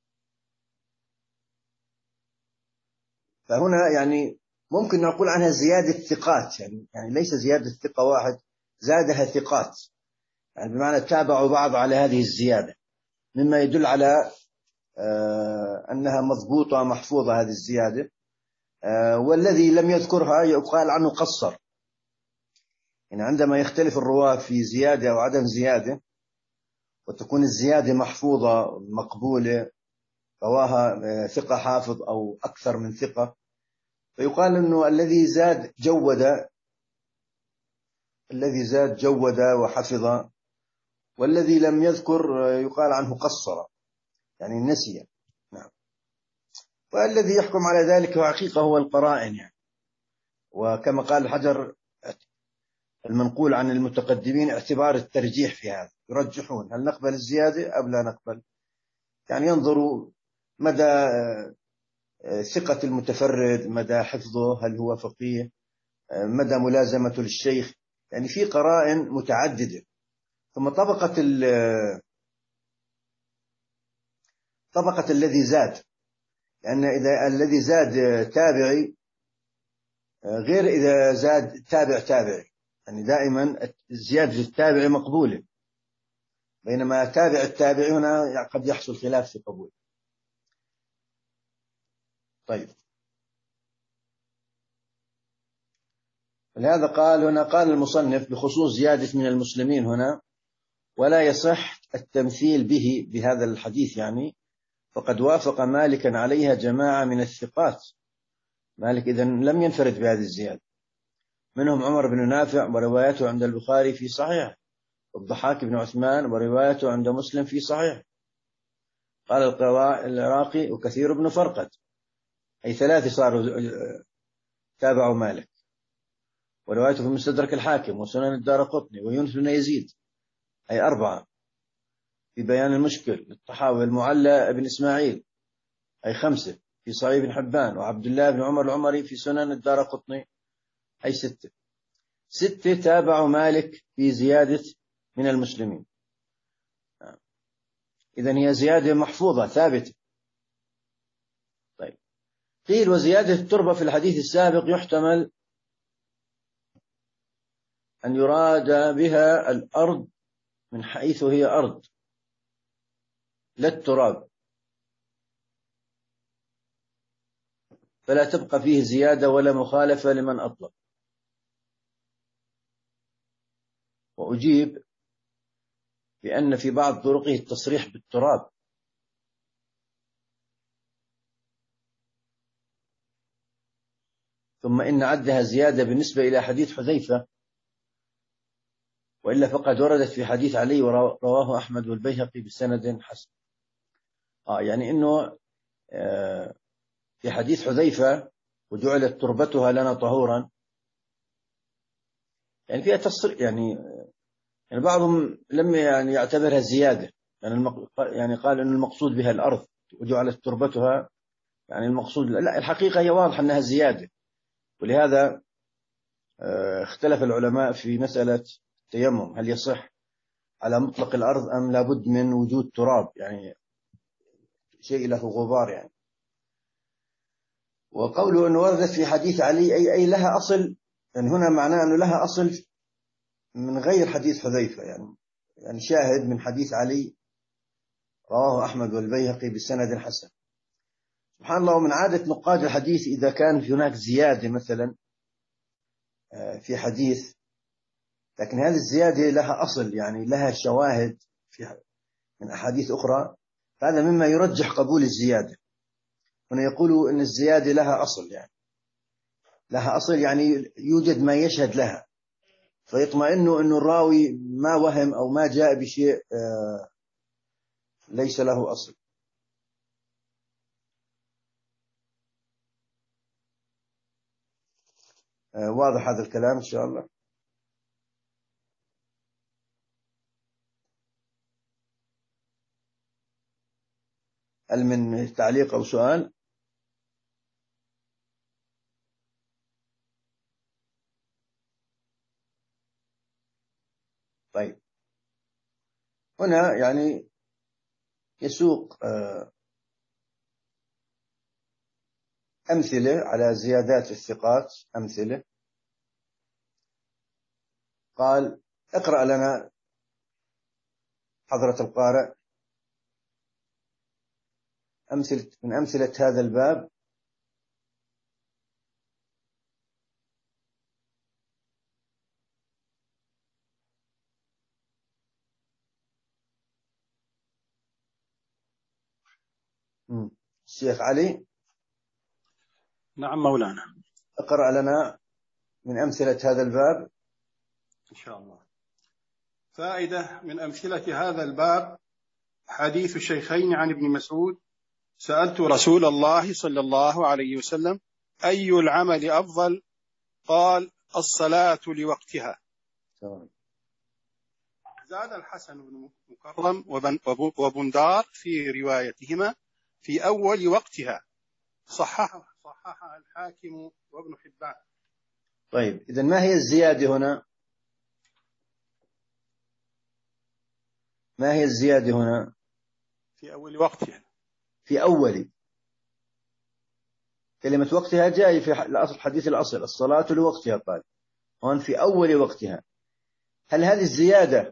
فهنا يعني ممكن نقول عنها زيادة ثقات، يعني يعني ليس زيادة ثقة واحد، زادها ثقات، يعني بمعنى تابعوا بعض على هذه الزيادة، مما يدل على آه أنها مضبوطة محفوظة هذه الزيادة. والذي لم يذكرها يقال عنه قصر. يعني عندما يختلف الرواة في زيادة أو عدم زيادة، وتكون الزيادة محفوظة مقبولة رواها ثقة حافظ أو أكثر من ثقة، فيقال أنه الذي زاد جود، الذي زاد جود وحفظ، والذي لم يذكر يقال عنه قصر، يعني نسي. نعم. والذي يحكم على ذلك حقيقة هو القرائن يعني. وكما قال الحجر المنقول عن المتقدمين اعتبار الترجيح في هذا، يرجحون هل نقبل الزيادة أم لا نقبل، يعني ينظروا مدى ثقة المتفرد، مدى حفظه، هل هو فقيه، مدى ملازمته للشيخ، يعني في قرائن متعددة. ثم طبقة طبقة الذي زاد، لأن إذا الذي زاد تابعي غير إذا زاد تابع تابعي، يعني دائما زيادة التابع مقبولة، بينما تابع التابع هنا قد يحصل خلاف في قبول. طيب، لهذا قال هنا، قال المصنف بخصوص زيادة من المسلمين هنا: ولا يصح التمثيل به بهذا الحديث، يعني فقد وافق مالكا عليها جماعة من الثقات. مالك إذن لم ينفرد بهذه الزيادة، منهم عمر بن نافع وروايته عند البخاري في صحيح، والضحاك بن عثمان وروايته عند مسلم في صحيح. قال العراقي: وكثير بن فرقد، أي ثلاثة صاروا تابعوا مالك، وروايته في مستدرك الحاكم وسنن الدارقطني ويونس بن يزيد، أي أربعة. في بيان المشكل الطحاوي المعلى بن إسماعيل، أي خمسة. في صحيح بن حبان وعبد الله بن عمر العمري في سنن الدارقطني، أي ستة. ستة تابعوا مالك في زيادة من المسلمين. إذن هي زيادة محفوظة ثابتة. طيب، قيل: وزيادة التربة في الحديث السابق يحتمل أن يراد بها الأرض من حيث هي أرض، لا التراب، فلا تبقى فيه زيادة ولا مخالفة لمن أطلق. وأجيب بأن في بعض طرقه التصريح بالتراب، ثم إن عدها زيادة بالنسبة إلى حديث حذيفة، وإلا فقد وردت في حديث علي ورواه أحمد والبيهقي بسند حسن. آه يعني إنه آه في حديث حذيفة: وجعلت تربتها لنا طهورا، يعني فيها تصريح، يعني يعني بعضهم لم يعني يعتبرها زيادة، يعني, المق... يعني قال إن المقصود بها الأرض، وجعلت تربتها يعني المقصود، لا، الحقيقة هي واضحة أنها زيادة. ولهذا اختلف العلماء في مسألة التيمم، هل يصح على مطلق الأرض أم لابد من وجود تراب، يعني شيء له غبار يعني. وقوله أنه وردت في حديث علي أي, أي لها أصل، يعني هنا معناه أنه لها أصل من غير حديث حذيفة، يعني يعني شاهد من حديث علي رواه أحمد والبيهقي بسند حسن. سبحان الله، ومن عادة نقاد الحديث إذا كان في هناك زيادة مثلا في حديث، لكن هذه الزيادة لها أصل، يعني لها شواهد في من أحاديث أخرى، هذا مما يرجح قبول الزيادة. هنا يقولوا أن الزيادة لها أصل، يعني لها أصل يعني يوجد ما يشهد لها، فيطمئنوا أن الراوي ما وهم أو ما جاء بشيء ليس له أصل. واضح هذا الكلام إن شاء الله؟ هل من تعليق أو سؤال؟ طيب، هنا يعني يسوق أمثلة على زيادات الثقات، أمثلة. قال: اقرأ لنا حضرة القارئ أمثلة من أمثلة هذا الباب الشيخ علي. نعم مولانا. اقرأ لنا من أمثلة هذا الباب. إن شاء الله. فائدة من أمثلة هذا الباب حديث الشيخين عن ابن مسعود: سألت رسول الله صلى الله عليه وسلم أي العمل أفضل؟ قال: الصلاة لوقتها. زاد الحسن بن مكرم وبندار في روايتهما في أول وقتها، صححها صححها الحاكم وابن حبان. طيب، إذن ما هي الزيادة هنا؟ ما هي الزيادة هنا؟ في أول وقتها. في أول. كلمة وقتها جاي في الأصل، حديث الأصل الصلاة لوقتها، قال هون في أول وقتها. هل هذه الزيادة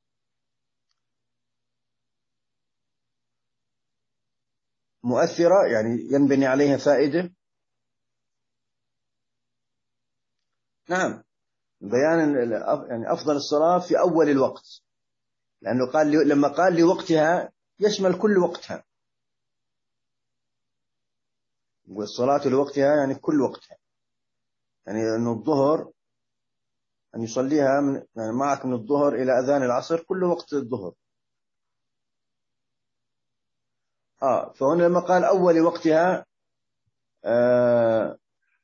مؤثرة، يعني ينبني عليها فائدة؟ نعم، بيان يعني أفضل الصلاة في أول الوقت، لأنه قال لما قال لوقتها يشمل كل وقتها، والصلاة لوقتها يعني كل وقتها، يعني أنه الظهر أن يصليها من يعني معك من الظهر إلى أذان العصر كل وقت الظهر. آه فهنا لما قال أول وقتها آه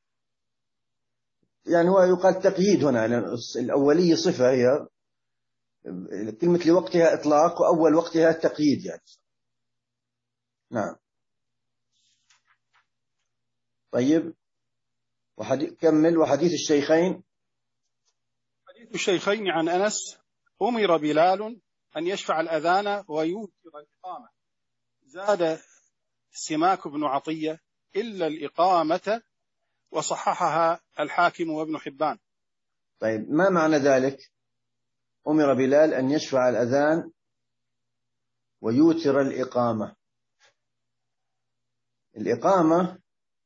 يعني هو يقال تقييد هنا، لأن الأولية صفة، هي كلمة لوقتها إطلاق، وأول وقتها تقييد يعني. نعم. طيب، وحديث كمل. وحديث الشيخين. حديث الشيخين عن أنس: أمر بلال أن يشفع الأذان ويوتر الإقامة. زاد سماك بن عطية: إلا الإقامة، وصححها الحاكم وابن حبان. طيب، ما معنى ذلك؟ أمر بلال أن يشفع الأذان ويوتر الإقامة. الإقامة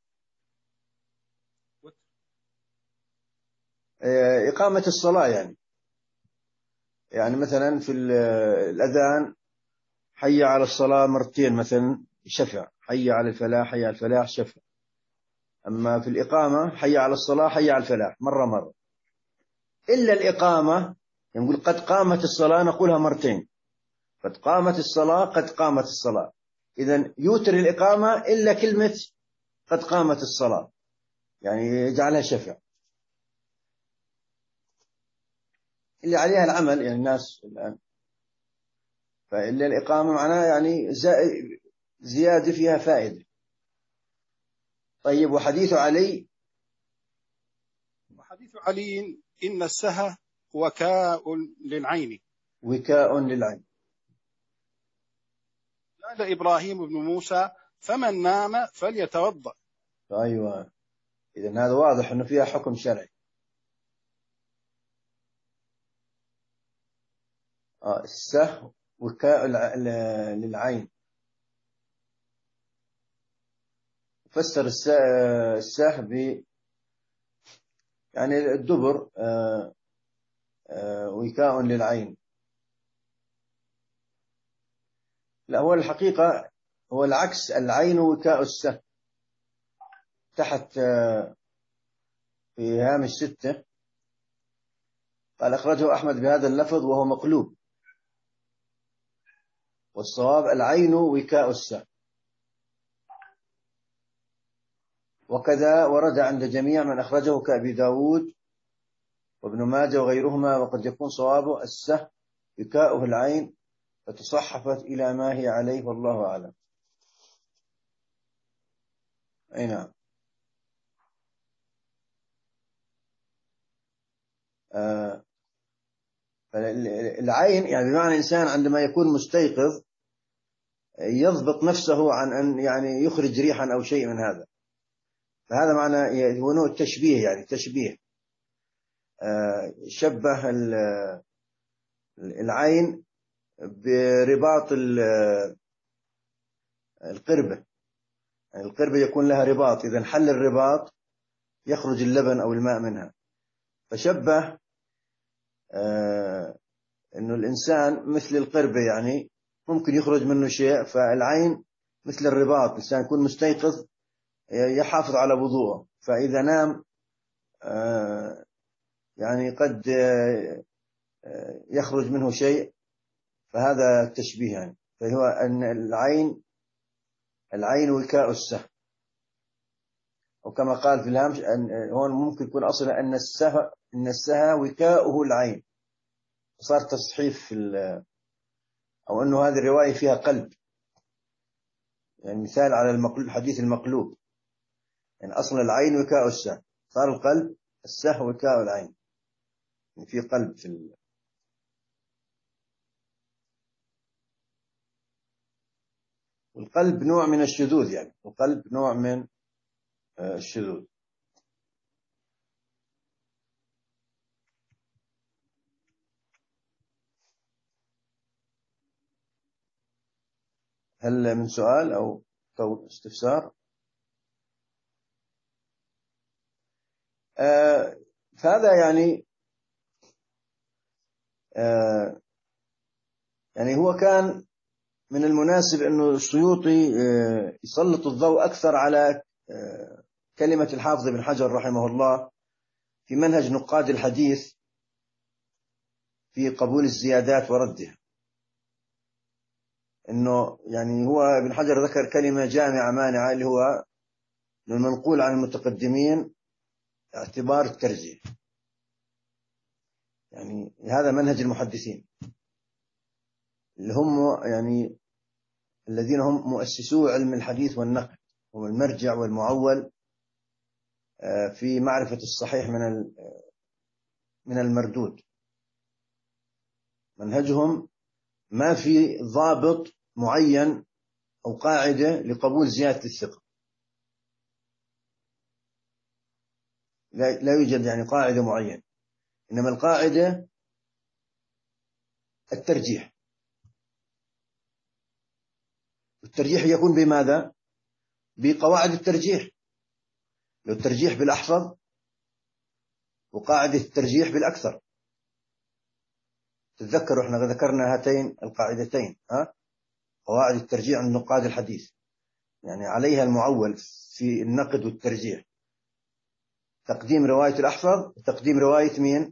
إقامة الصلاة، يعني يعني مثلا في الأذان حي على الصلاة مرتين مثلا شفع، حي على الفلاح حي على الفلاح شفع. أما في الإقامة حي على الصلاة حي على الفلاح مرة مرة. إلا الإقامة، نقول يعني قد قامت الصلاة نقولها مرتين، قد قامت الصلاة قد قامت الصلاة. إذن يوتر الإقامة إلا كلمة قد قامت الصلاة، يعني يجعلها شفع اللي عليها العمل، يعني الناس الآن. فإلا الإقامة معناها يعني زيادة فيها فائدة. طيب، وحديث علي. وحديث علي: إن السهى وكاء للعين. وكاء للعين. قال إبراهيم بن موسى: فمن نام فليتوضأ. أيوة، إذن هذا واضح أنه فيها حكم شرعي. آه السهو وكاء للعين. فسر السهو ب يعني الدبر، آه آه وكاء للعين. لا، هو الحقيقة هو العكس، العين وكاء السهو. تحت آه في هامش ستة قال أخرجه أحمد بهذا اللفظ وهو مقلوب، والصواب العين وكاء السهو. وكذا ورد عند جميع من أخرجه كأبي داود وابن ماجه وغيرهما، وقد يكون صوابه السهو وكاؤه العين، فتصحفت إلى ما هي عليه، والله أعلم. أي نعم. آه العين يعني بمعنى الإنسان عندما يكون مستيقظ يضبط نفسه عن أن يعني يخرج ريحا أو شيء من هذا، فهذا معنى هو نوع التشبيه، يعني تشبيه. آه شبه العين برباط القربة، يعني القربة يكون لها رباط، إذا انحل الرباط يخرج اللبن أو الماء منها. فشبه آه إنه الإنسان مثل القربة، يعني ممكن يخرج منه شيء، فالعين مثل الرباط، الإنسان يكون مستيقظ يحافظ على وضوءه، فإذا نام يعني قد يخرج منه شيء، فهذا تشبيه يعني. فهو أن العين العين وكاء السهم، وكما قال في الهامش أن هون ممكن يكون أصلا أن السهم أن السهم وكاؤه العين، صار تصحيف في أو أنه هذه الرواية فيها قلب، يعني مثال على الحديث المقلوب، يعني أصلا العين وكاء السهم، صار القلب السهم وكاء العين، يعني في قلب في ال... والقلب نوع من الشذوذ، يعني القلب نوع من الشذوذ. هل من سؤال أو استفسار؟ آه فهذا يعني آه يعني هو كان من المناسب أنه السيوطي آه يسلط الضوء أكثر على آه كلمة الحافظ بن حجر رحمه الله في منهج نقاد الحديث في قبول الزيادات وردها. إنه يعني هو ابن حجر ذكر كلمة جامعة مانعة اللي هو المنقول عن المتقدمين اعتبار الترجيح، يعني هذا منهج المحدثين اللي هم يعني الذين هم مؤسسو علم الحديث والنقد، هم المرجع والمعول في معرفة الصحيح من من المردود. منهجهم ما في ضابط معين أو قاعدة لقبول زيادة الثقة، لا يوجد يعني قاعدة معينة، إنما القاعدة الترجيح. الترجيح يكون بماذا؟ بقواعد الترجيح، لو الترجيح بالأحفظ وقاعدة الترجيح بالأكثر. تتذكروا احنا ذكرنا هاتين القاعدتين، ها؟ قواعد الترجيح عند نقاد الحديث، يعني عليها المعول في النقد والترجيح، تقديم رواية الأحفظ وتقديم رواية مين؟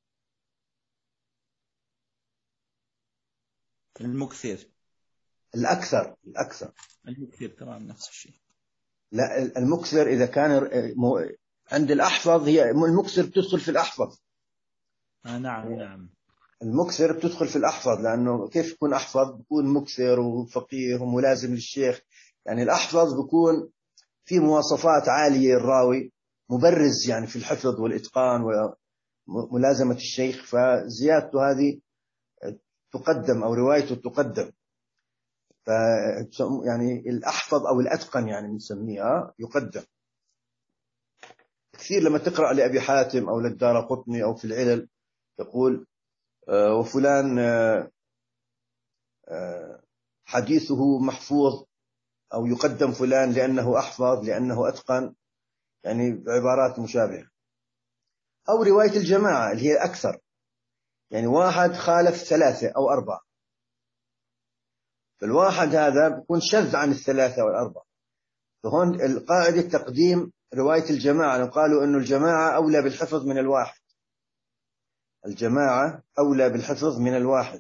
المكثر الأكثر الأكثر المكثر تمام نفس الشيء. لا، المكثر إذا كان عند الأحفظ هي المكثر بتدخل في الأحفظ. آه نعم نعم، المكثر بتدخل في الأحفظ، لأنه كيف يكون أحفظ؟ بيكون مكثر وفقيه وملازم للشيخ، يعني الأحفظ بيكون في مواصفات عالية الراوي، مبرز يعني في الحفظ والإتقان وملازمة الشيخ، فزيادته هذه تقدم أو روايته تقدم. ف يعني الأحفظ أو الأتقن يعني نسميها يقدم. كثير لما تقرأ لأبي حاتم أو للدارقطني أو في العلل يقول آه وفلان آه آه حديثه محفوظ، أو يقدم فلان لأنه أحفظ لأنه أتقن، يعني بعبارات مشابهة. أو رواية الجماعة اللي هي أكثر، يعني واحد خالف ثلاثة أو أربعة، فالواحد هذا بيكون شذ عن الثلاثة والأربعة. فهون القاعدة تقديم رواية الجماعة، قالوا أنه الجماعة أولى بالحفظ من الواحد، الجماعة أولى بالحفظ من الواحد،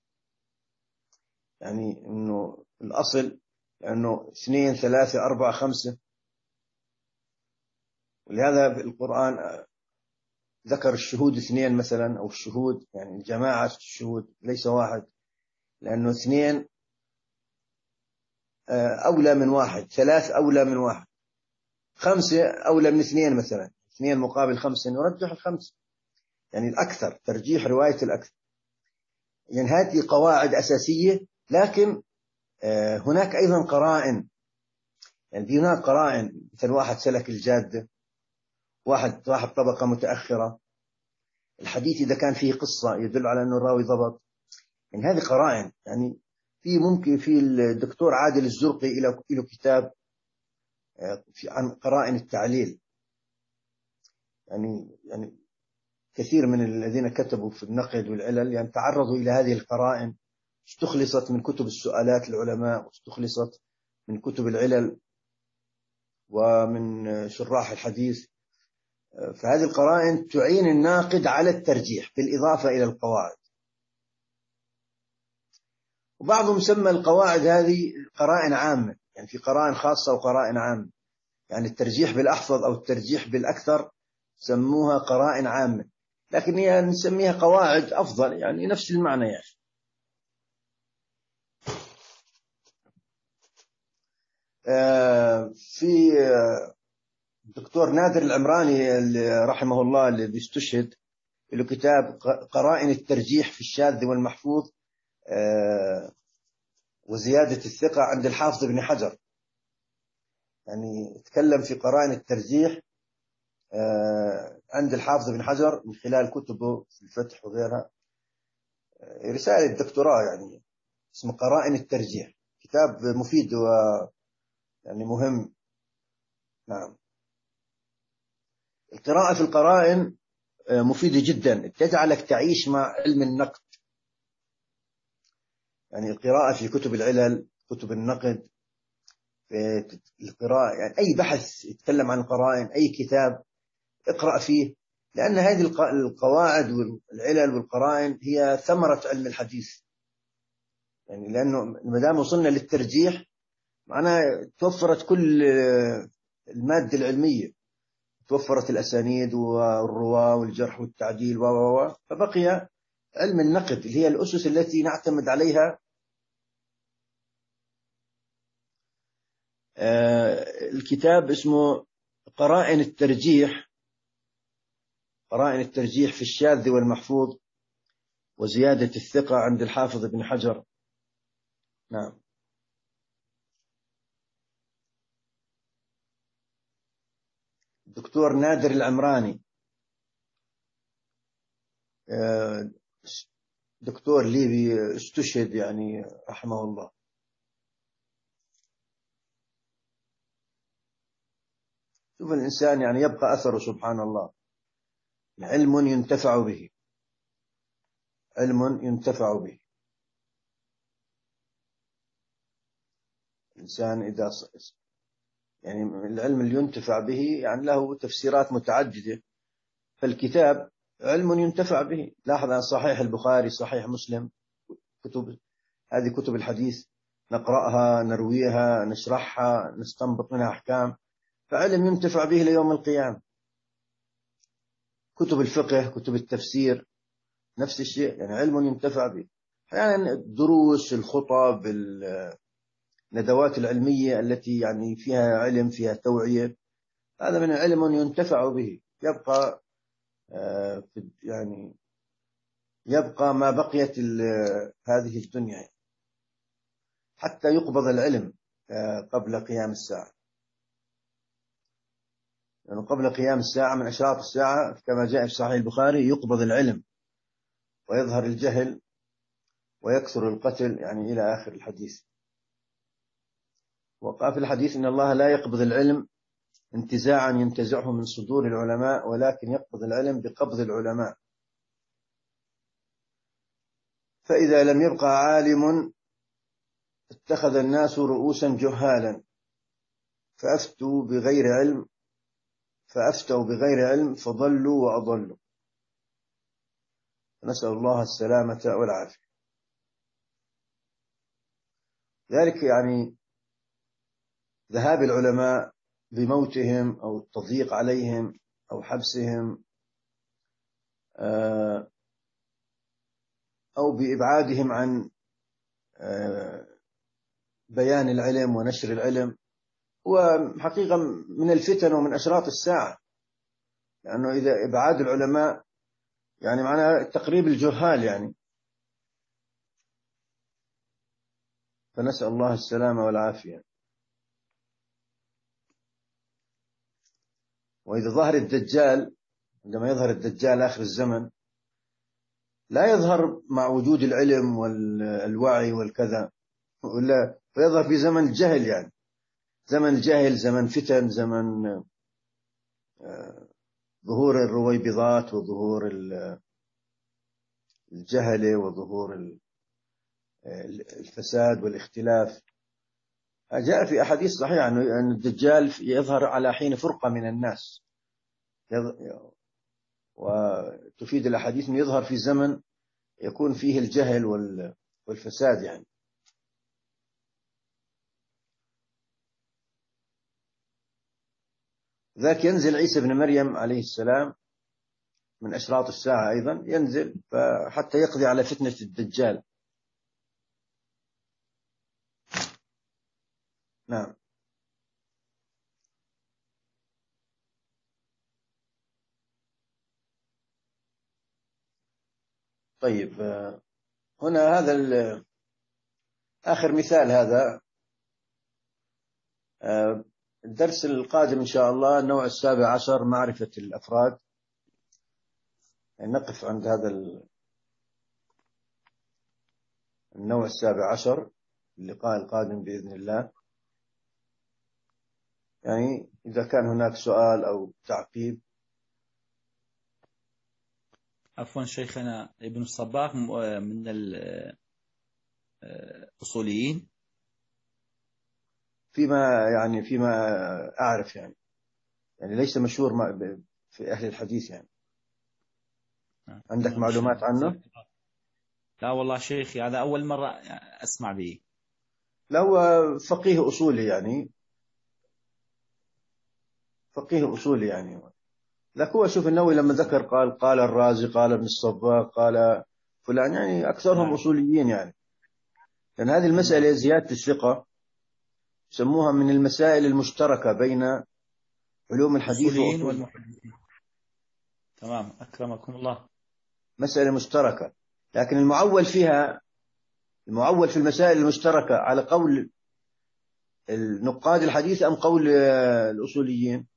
يعني أنه الأصل لأنه اثنين ثلاثة أربعة خمسة. ولهذا القرآن ذكر الشهود اثنين مثلا، أو الشهود يعني الجماعة الشهود ليس واحد، لأنه اثنين أولى من واحد، ثلاث أولى من واحد، خمسة أولى من اثنين مثلا، اثنين مقابل خمسة نرجح الخمسة، يعني الأكثر، ترجيح رواية الأكثر. يعني هذه قواعد أساسية، لكن هناك أيضا قرائن، يعني هناك قرائن، مثل واحد سلك الجادة، واحد واحد طبقة متأخرة، الحديث إذا كان فيه قصة يدل على أنه الراوي ضبط، يعني هذه قرائن. يعني في ممكن في الدكتور عادل الزرقي له له كتاب عن قرائن التعليل، يعني يعني كثير من الذين كتبوا في النقد والعلل يعني تعرضوا إلى هذه القرائن، استخلصت من كتب السؤالات العلماء، واستخلصت من كتب العلل ومن شراح الحديث. فهذه القرائن تعين الناقد على الترجيح بالإضافة إلى القواعد. وبعضهم سمى القواعد هذه قرائن عامة، يعني في قرائن خاصة وقرائن عامة، يعني الترجيح بالأحفظ أو الترجيح بالأكثر سموها قرائن عامة، لكن هي نسميها قواعد أفضل، يعني نفس المعنى يعني. في الدكتور نادر العمراني رحمه الله اللي بيستشهد له كتاب قرائن الترجيح في الشاذ والمحفوظ وزيادة الثقة عند الحافظ ابن حجر، يعني تكلم في قرائن الترجيح عند الحافظ ابن حجر من خلال كتبه في الفتح وغيرها. رسالة دكتوراه يعني اسمه قرائن الترجيح، كتاب مفيد و يعني مهم. نعم، القراءة في القرائن مفيدة جدا، تجعلك تعيش مع علم النقد. يعني القراءة في كتب العلل، كتب النقد، في القراءة يعني أي بحث يتكلم عن القرائن، أي كتاب اقرأ فيه، لأن هذه القواعد والعلل والقرائن هي ثمرة علم الحديث. يعني لأنه ما دام وصلنا للترجيح معناها توفرت كل المادة العلمية، توفرت الأسانيد والرواة والجرح والتعديل و و فبقي علم النقد اللي هي الأسس التي نعتمد عليها. الكتاب اسمه قرائن الترجيح، قرائن الترجيح في الشاذ والمحفوظ وزيادة الثقة عند الحافظ ابن حجر. نعم. الدكتور نادر العمراني دكتور ليبي استشهد يعني رحمه الله. شوف الإنسان يعني يبقى أثره سبحان الله، علم ينتفع به، علم ينتفع به. الإنسان إذا يعني العلم اللي ينتفع به يعني له تفسيرات متعددة، فالكتاب علم ينتفع به. لاحظ عن صحيح البخاري، صحيح مسلم، كتب هذه كتب الحديث نقرأها، نرويها، نشرحها، نستنبط منها أحكام، فعلم ينتفع به ليوم القيامة. كتب الفقه، كتب التفسير، نفس الشيء، يعني علم ينتفع به. أحيانا الدروس، الخطب، الندوات العلمية التي يعني فيها علم، فيها توعية، هذا من علم ينتفع به، يبقى يعني يبقى ما بقيت هذه الدنيا حتى يقبض العلم قبل قيام الساعة. يعني قبل قيام الساعة من أشراط الساعة كما جاء في صحيح البخاري يقبض العلم ويظهر الجهل ويكثر القتل، يعني إلى آخر الحديث. وقال في الحديث إن الله لا يقبض العلم انتزاعا ينتزعه من صدور العلماء، ولكن يقبض العلم بقبض العلماء. فإذا لم يبقى عالم اتخذ الناس رؤوسا جهالا فأفتوا بغير علم فأفتوا بغير علم فضلوا وأضلوا. نسأل الله السلامة والعافية. ذلك يعني ذهاب العلماء بموتهم أو التضييق عليهم أو حبسهم أو بإبعادهم عن بيان العلم ونشر العلم، وحقيقة من الفتن ومن أشراط الساعة، لأنه إذا إبعاد العلماء يعني معناه تقريب الجهال يعني. فنسأل الله السلامة والعافية. وإذا ظهر الدجال، عندما يظهر الدجال آخر الزمن، لا يظهر مع وجود العلم والوعي والكذا، ولا ويظهر في زمن الجهل، يعني زمن الجهل، زمن فتن، زمن ظهور الرويبضات وظهور الجهل وظهور الفساد والاختلاف. جاء في أحاديث صحيحة أن الدجال يظهر على حين فرقة من الناس، وتفيد الأحاديث أنه يظهر في زمن يكون فيه الجهل والفساد يعني. ذاك ينزل عيسى بن مريم عليه السلام من أشراط الساعة أيضا، ينزل حتى يقضي على فتنة الدجال. نعم. طيب هنا هذا آخر مثال. هذا الدرس القادم إن شاء الله النوع السابع عشر، معرفة الأفراد. نقف عند هذا النوع السابع عشر اللقاء القادم بإذن الله. يعني إذا كان هناك سؤال أو تعقيب. عفوا شيخنا، ابن الصباغ من الأصوليين فيما يعني فيما أعرف يعني يعني ليس مشهور في أهل الحديث يعني. عندك معلومات عنه؟ لا والله شيخي، هذا أول مرة أسمع به. لا، هو فقيه أصولي يعني، فقيه أصولي يعني. لكن هو شوف النووي لما ذكر قال قال الرازي، قال ابن الصباغ، قال فلان، يعني أكثرهم أصوليين يعني. لأن هذه المسألة زيادة الثقة يسموها من المسائل المشتركة بين علوم الحديث والمحدثين. تمام، أكرمكم الله. مسألة مشتركة، لكن المعول فيها، المعول في المسائل المشتركة على قول النقاد الحديث أم قول الأصوليين؟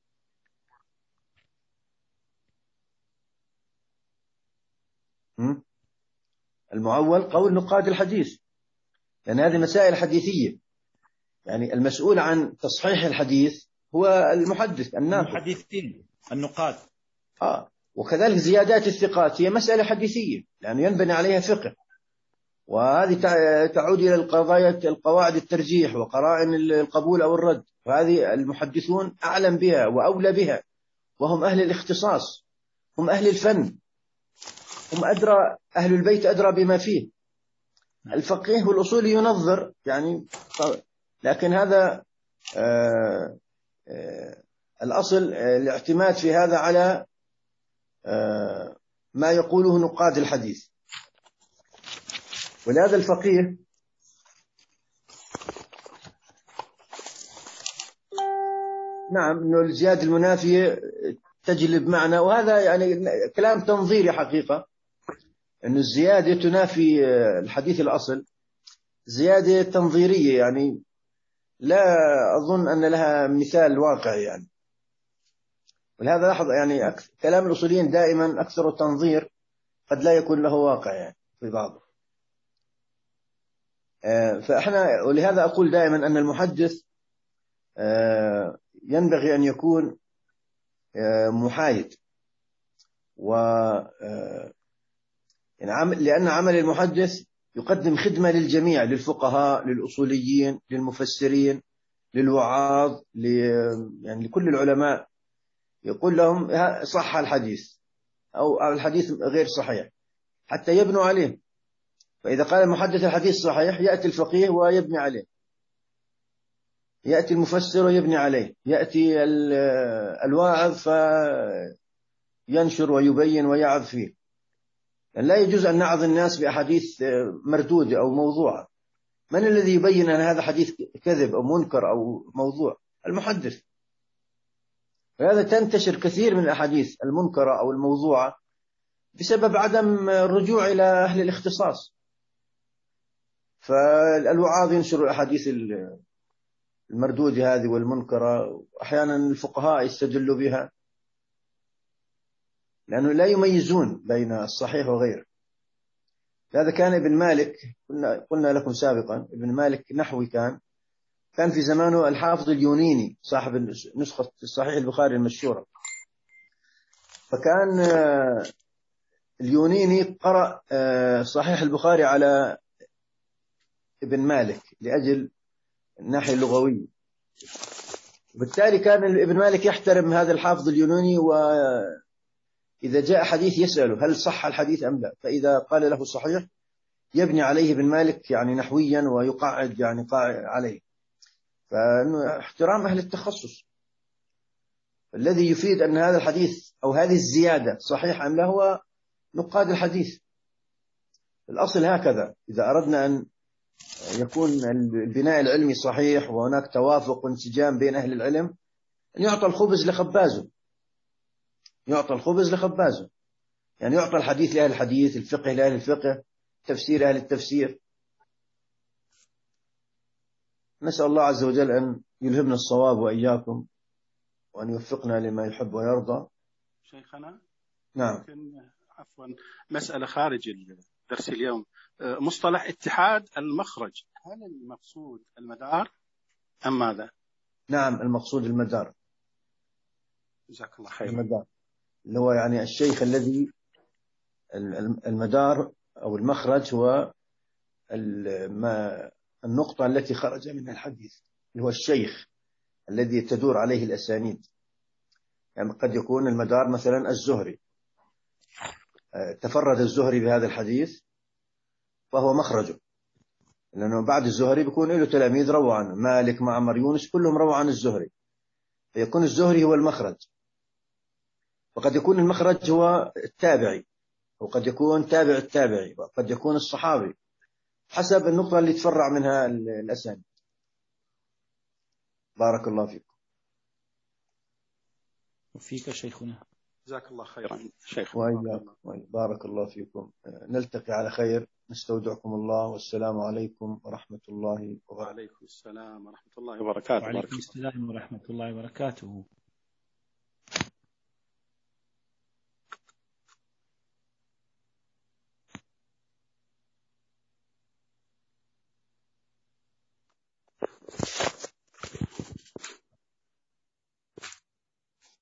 المعول قول نقاد الحديث، لأن هذه مسائل حديثية. يعني المسؤول عن تصحيح الحديث هو المحدث الناقد، المحدثين النقاد. آه وكذلك زيادات الثقات هي مسألة حديثية لأنه ينبني عليها فقه، وهذه تعود إلى القضايا القواعد الترجيح وقرائن القبول أو الرد، وهذه المحدثون أعلم بها وأولى بها، وهم أهل الاختصاص، هم أهل الفن، هم أدرى، أهل البيت أدرى بما فيه. الفقيه والأصولي ينظر يعني، لكن هذا آآ آآ الأصل الاعتماد في هذا على ما يقوله نقاد الحديث. ولهذا الفقيه نعم أنه الزيادة المنافية تجلب معنى، وهذا يعني كلام تنظيري حقيقة، أن الزيادة تنافي الحديث الأصل، زيادة تنظيرية يعني لا أظن أن لها مثال واقعي يعني. ولهذا لاحظ يعني كلام الأصوليين دائما أكثر التنظير، قد لا يكون له واقع يعني في بعضه. فإحنا ولهذا أقول دائما أن المحدث ينبغي أن يكون محايد، و يعني لأن عمل المحدث يقدم خدمة للجميع، للفقهاء، للأصوليين، للمفسرين، للوعاظ، يعني لكل العلماء، يقول لهم صح الحديث أو الحديث غير صحيح حتى يبنوا عليه. فإذا قال المحدث الحديث صحيح يأتي الفقيه ويبني عليه، يأتي المفسر ويبني عليه، يأتي الواعظ فينشر ويبين ويعظ فيه. يعني لا يجوز أن نعظ الناس بأحاديث مردودة أو موضوعة. من الذي يبين أن هذا حديث كذب أو منكر أو موضوع؟ المحدث. وهذا تنتشر كثير من الأحاديث المنكرة أو الموضوعة بسبب عدم الرجوع إلى أهل الاختصاص. فالوعاظ ينشر الأحاديث المردودة هذه والمنكرة، وأحيانا الفقهاء يستدلوا بها لأنه لا يميزون بين الصحيح وغيره. هذا كان ابن مالك، قلنا, قلنا لكم سابقا، ابن مالك نحوي كان كان في زمانه الحافظ اليونيني صاحب نسخة صحيح البخاري المشهورة. فكان اليونيني قرأ صحيح البخاري على ابن مالك لأجل الناحية اللغوية. بالتالي كان ابن مالك يحترم هذا الحافظ اليوناني، وإذا جاء حديث يسأله هل صح الحديث أم لا، فإذا قال له صحيح يبني عليه ابن مالك يعني نحويا ويقعد يعني قاعد عليه. فاحترام أهل التخصص. الذي يفيد أن هذا الحديث أو هذه الزيادة صحيح أم لا هو نقاد الحديث. الأصل هكذا، إذا أردنا أن يكون البناء العلمي صحيح وهناك توافق وانسجام بين أهل العلم، أن يعطى الخبز لخبازه، يعطى الخبز لخبازه، يعني يعطى الحديث لأهل الحديث، الفقه لأهل الفقه، تفسير أهل التفسير. نسأل الله عز وجل أن يلهمنا الصواب وإياكم، وأن يوفقنا لما يحب ويرضى. شيخنا نعم. عفوا، مسألة خارج درس اليوم. مصطلح اتحاد المخرج، هل المقصود المدار أم ماذا؟ نعم، المقصود المدار. جزاك الله خير. المدار اللي هو يعني الشيخ الذي المدار أو المخرج هو النقطة التي خرج منها الحديث، اللي هو الشيخ الذي تدور عليه الأسانيد. يعني قد يكون المدار مثلا الزهري، تفرد الزهري بهذا الحديث فهو مخرجه، لأنه بعد الزهري بيكون له تلاميذ روى عنه، مالك، معمر، يونس، كلهم روى عن الزهري، فيكون الزهري هو المخرج. وقد يكون المخرج هو التابعي، وقد يكون تابع التابعي، وقد يكون الصحابي، حسب النقطة اللي تفرع منها الأسانيد. بارك الله فيكم. وفيك شيخنا. جزاك الله خيرا شيخ. وإياكم. بارك الله فيكم. نلتقي على خير. نستودعكم الله، والسلام عليكم ورحمة الله وبركاته. وعليكم السلام ورحمة الله وبركاته. وعليكم السلام ورحمة الله وبركاته.